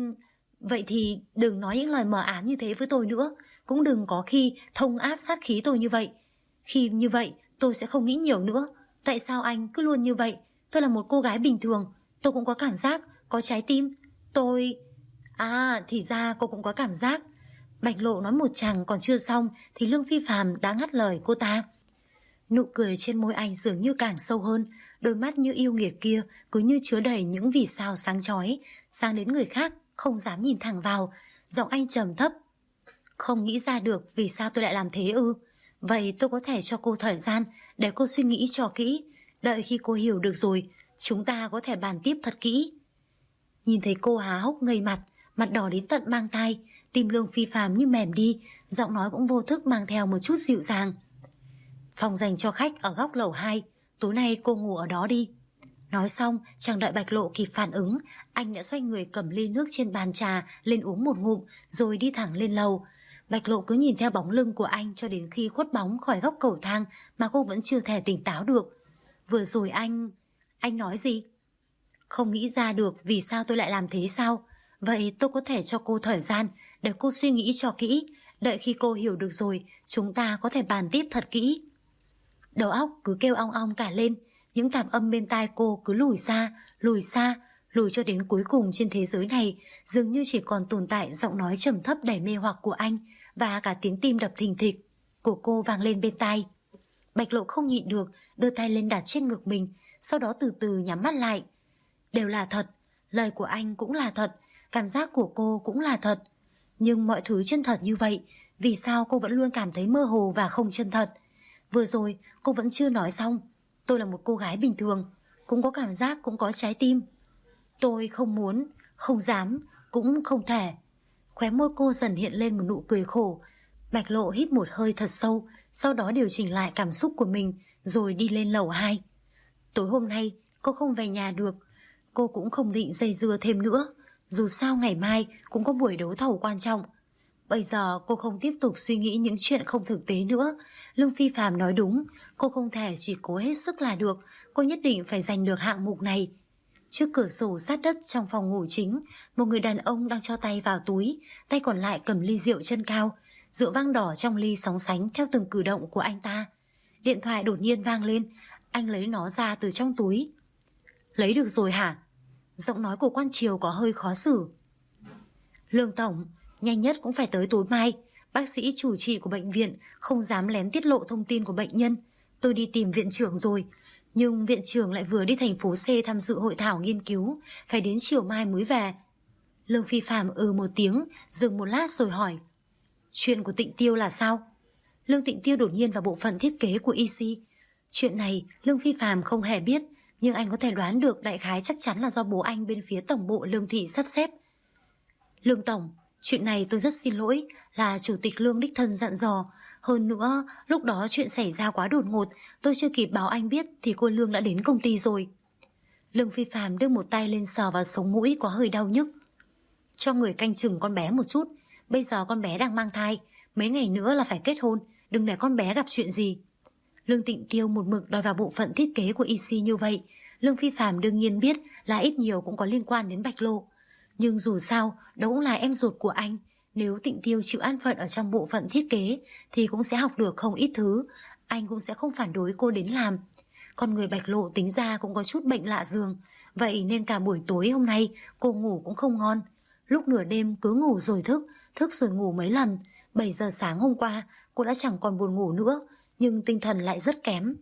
thì đừng nói những lời mờ ám như thế với tôi nữa. Cũng đừng có khi thông áp sát khí tôi như vậy. Khi như vậy tôi sẽ không nghĩ nhiều nữa. Tại sao anh cứ luôn như vậy? Tôi là một cô gái bình thường, tôi cũng có cảm giác, có trái tim. Thì ra cô cũng có cảm giác. Bạch Lộ nói một chàng còn chưa xong thì Lương Phi Phạm đã ngắt lời cô ta. Nụ cười trên môi anh dường như càng sâu hơn, đôi mắt như yêu nghiệt kia cứ như chứa đầy những vì sao sáng chói, sáng đến người khác không dám nhìn thẳng vào. Giọng anh trầm thấp. Không nghĩ ra được vì sao tôi lại làm thế ư? Vậy tôi có thể cho cô thời gian để cô suy nghĩ cho kỹ. Đợi khi cô hiểu được rồi, chúng ta có thể bàn tiếp thật kỹ. Nhìn thấy cô há hốc ngây mặt, mặt đỏ đến tận mang tai, tim Lương Phi Phạm như mềm đi, giọng nói cũng vô thức mang theo một chút dịu dàng. Phòng dành cho khách ở góc lầu 2, tối nay cô ngủ ở đó đi. Nói xong, chẳng đợi Bạch Lộ kịp phản ứng, anh đã xoay người cầm ly nước trên bàn trà lên uống một ngụm rồi đi thẳng lên lầu. Bạch Lộ cứ nhìn theo bóng lưng của anh cho đến khi khuất bóng khỏi góc cầu thang mà cô vẫn chưa thể tỉnh táo được. Vừa rồi anh nói gì? Không nghĩ ra được vì sao tôi lại làm thế sao? Vậy tôi có thể cho cô thời gian để cô suy nghĩ cho kỹ, đợi khi cô hiểu được rồi, chúng ta có thể bàn tiếp thật kỹ. Đầu óc cứ kêu ong ong cả lên, những tạp âm bên tai cô cứ lùi cho đến cuối cùng trên thế giới này dường như chỉ còn tồn tại giọng nói trầm thấp đầy mê hoặc của anh và cả tiếng tim đập thình thịch của cô vang lên bên tai. Bạch Lộ không nhịn được, đưa tay lên đặt trên ngực mình, sau đó từ từ nhắm mắt lại. Đều là thật, lời của anh cũng là thật, cảm giác của cô cũng là thật. Nhưng mọi thứ chân thật như vậy, vì sao cô vẫn luôn cảm thấy mơ hồ và không chân thật? Vừa rồi cô vẫn chưa nói xong. Tôi là một cô gái bình thường, cũng có cảm giác, cũng có trái tim. Tôi không muốn, không dám, cũng không thể. Khóe môi cô dần hiện lên một nụ cười khổ. Bạch Lộ hít một hơi thật sâu, sau đó điều chỉnh lại cảm xúc của mình rồi đi lên lầu 2. Tối hôm nay cô không về nhà được. Cô cũng không định dây dưa thêm nữa, dù sao ngày mai cũng có buổi đấu thầu quan trọng. Bây giờ cô không tiếp tục suy nghĩ những chuyện không thực tế nữa. Lương Phi Phạm nói đúng, cô không thể chỉ cố hết sức là được, cô nhất định phải giành được hạng mục này. Trước cửa sổ sát đất trong phòng ngủ chính, một người đàn ông đang cho tay vào túi, tay còn lại cầm ly rượu chân cao. Rượu vang đỏ trong ly sóng sánh theo từng cử động của anh ta. Điện thoại đột nhiên vang lên, anh lấy nó ra từ trong túi. Lấy được rồi hả? Giọng nói của quan Triều có hơi khó xử. Lương tổng, nhanh nhất cũng phải tới tối mai. Bác sĩ chủ trị của bệnh viện không dám lén tiết lộ thông tin của bệnh nhân. Tôi đi tìm viện trưởng rồi, nhưng viện trưởng lại vừa đi thành phố C tham dự hội thảo nghiên cứu, phải đến chiều mai mới về. Lương Phi Phạm một tiếng, dừng một lát rồi hỏi. Chuyện của Tịnh Tiêu là sao? Lương Tịnh Tiêu đột nhiên vào bộ phận thiết kế của EC. Chuyện này Lương Phi Phạm không hề biết, nhưng anh có thể đoán được đại khái chắc chắn là do bố anh bên phía tổng bộ Lương Thị sắp xếp. Lương tổng, chuyện này tôi rất xin lỗi, là chủ tịch Lương đích thân dặn dò. Hơn nữa, lúc đó chuyện xảy ra quá đột ngột, tôi chưa kịp báo anh biết thì cô Lương đã đến công ty rồi. Lương Phi Phạm đưa một tay lên sờ vào sống mũi có hơi đau nhức. Cho người canh chừng con bé một chút, bây giờ con bé đang mang thai, mấy ngày nữa là phải kết hôn, đừng để con bé gặp chuyện gì. Lương Tịnh Tiêu một mực đòi vào bộ phận thiết kế của EC như vậy. Lương Phi Phạm đương nhiên biết là ít nhiều cũng có liên quan đến Bạch Lộ. Nhưng dù sao, đó cũng là em ruột của anh. Nếu Tịnh Tiêu chịu an phận ở trong bộ phận thiết kế thì cũng sẽ học được không ít thứ. Anh cũng sẽ không phản đối cô đến làm. Con người Bạch Lộ tính ra cũng có chút bệnh lạ giường, vậy nên cả buổi tối hôm nay cô ngủ cũng không ngon. Lúc nửa đêm cứ ngủ rồi thức, thức rồi ngủ mấy lần. 7 giờ sáng hôm qua cô đã chẳng còn buồn ngủ nữa, nhưng tinh thần lại rất kém.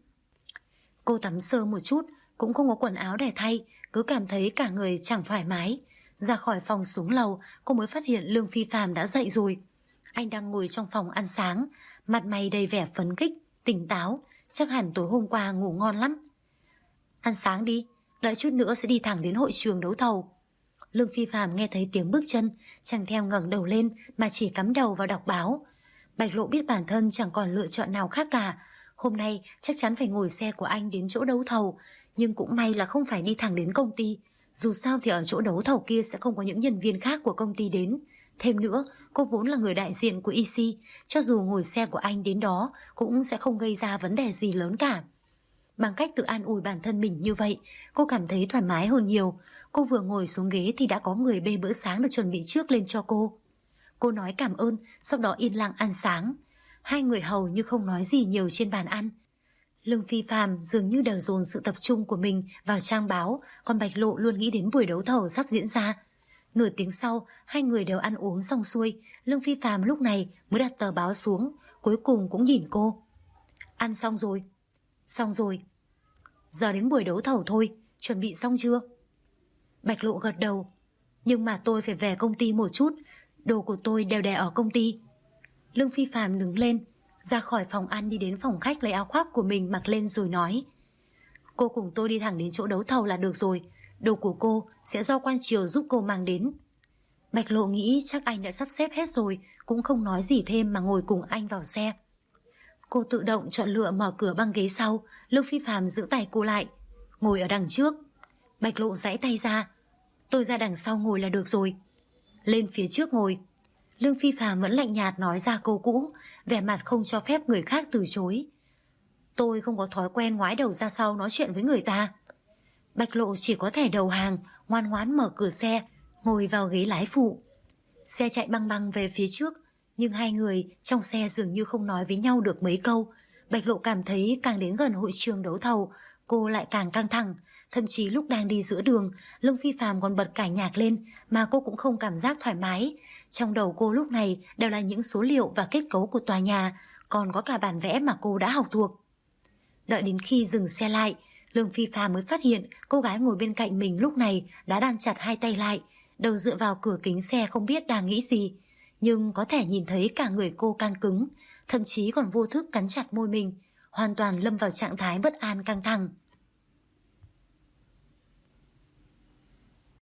Cô tắm sơ một chút, cũng không có quần áo để thay, cứ cảm thấy cả người chẳng thoải mái. Ra khỏi phòng xuống lầu, cô mới phát hiện Lương Phi Phạm đã dậy rồi. Anh đang ngồi trong phòng ăn sáng, mặt mày đầy vẻ phấn khích, tỉnh táo, chắc hẳn tối hôm qua ngủ ngon lắm. Ăn sáng đi, đợi chút nữa sẽ đi thẳng đến hội trường đấu thầu. Lương Phi Phạm nghe thấy tiếng bước chân, chẳng thèm ngẩng đầu lên mà chỉ cắm đầu vào đọc báo. Bạch Lộ biết bản thân chẳng còn lựa chọn nào khác cả. Hôm nay chắc chắn phải ngồi xe của anh đến chỗ đấu thầu, nhưng cũng may là không phải đi thẳng đến công ty. Dù sao thì ở chỗ đấu thầu kia sẽ không có những nhân viên khác của công ty đến. Thêm nữa, cô vốn là người đại diện của EC, cho dù ngồi xe của anh đến đó cũng sẽ không gây ra vấn đề gì lớn cả. Bằng cách tự an ủi bản thân mình như vậy, cô cảm thấy thoải mái hơn nhiều. Cô vừa ngồi xuống ghế thì đã có người bê bữa sáng được chuẩn bị trước lên cho cô. Cô nói cảm ơn, sau đó yên lặng ăn sáng. Hai người hầu như không nói gì nhiều trên bàn ăn. Lương Phi Phạm dường như đều dồn sự tập trung của mình vào trang báo, còn Bạch Lộ luôn nghĩ đến buổi đấu thầu sắp diễn ra. Nửa tiếng sau, hai người đều ăn uống xong xuôi, Lương Phi Phạm lúc này mới đặt tờ báo xuống, cuối cùng cũng nhìn cô. Ăn xong rồi. Xong rồi. Giờ đến buổi đấu thầu thôi, chuẩn bị xong chưa? Bạch Lộ gật đầu. Nhưng mà tôi phải về công ty một chút, đồ của tôi đều để ở công ty. Lương Phi Phạm đứng lên, ra khỏi phòng ăn đi đến phòng khách lấy áo khoác của mình mặc lên rồi nói. Cô cùng tôi đi thẳng đến chỗ đấu thầu là được rồi, đồ của cô sẽ do quan triều giúp cô mang đến. Bạch Lộ nghĩ chắc anh đã sắp xếp hết rồi, cũng không nói gì thêm mà ngồi cùng anh vào xe. Cô tự động chọn lựa mở cửa băng ghế sau, Lương Phi Phạm giữ tay cô lại. Ngồi ở đằng trước. Bạch Lộ giãy tay ra. Tôi ra đằng sau ngồi là được rồi. Lên phía trước ngồi. Lương Phi Phàm vẫn lạnh nhạt nói ra câu cũ, vẻ mặt không cho phép người khác từ chối. Tôi không có thói quen ngoái đầu ra sau nói chuyện với người ta. Bạch Lộ chỉ có thể đầu hàng, ngoan ngoãn mở cửa xe, ngồi vào ghế lái phụ. Xe chạy băng băng về phía trước, nhưng hai người trong xe dường như không nói với nhau được mấy câu. Bạch Lộ cảm thấy càng đến gần hội trường đấu thầu, cô lại càng căng thẳng. Thậm chí lúc đang đi giữa đường, Lương Phi Phàm còn bật cải nhạc lên mà cô cũng không cảm giác thoải mái. Trong đầu cô lúc này đều là những số liệu và kết cấu của tòa nhà, còn có cả bản vẽ mà cô đã học thuộc. Đợi đến khi dừng xe lại, Lương Phi Phàm mới phát hiện cô gái ngồi bên cạnh mình lúc này đã đan chặt hai tay lại, đầu dựa vào cửa kính xe không biết đang nghĩ gì. Nhưng có thể nhìn thấy cả người cô căng cứng, thậm chí còn vô thức cắn chặt môi mình, hoàn toàn lâm vào trạng thái bất an căng thẳng.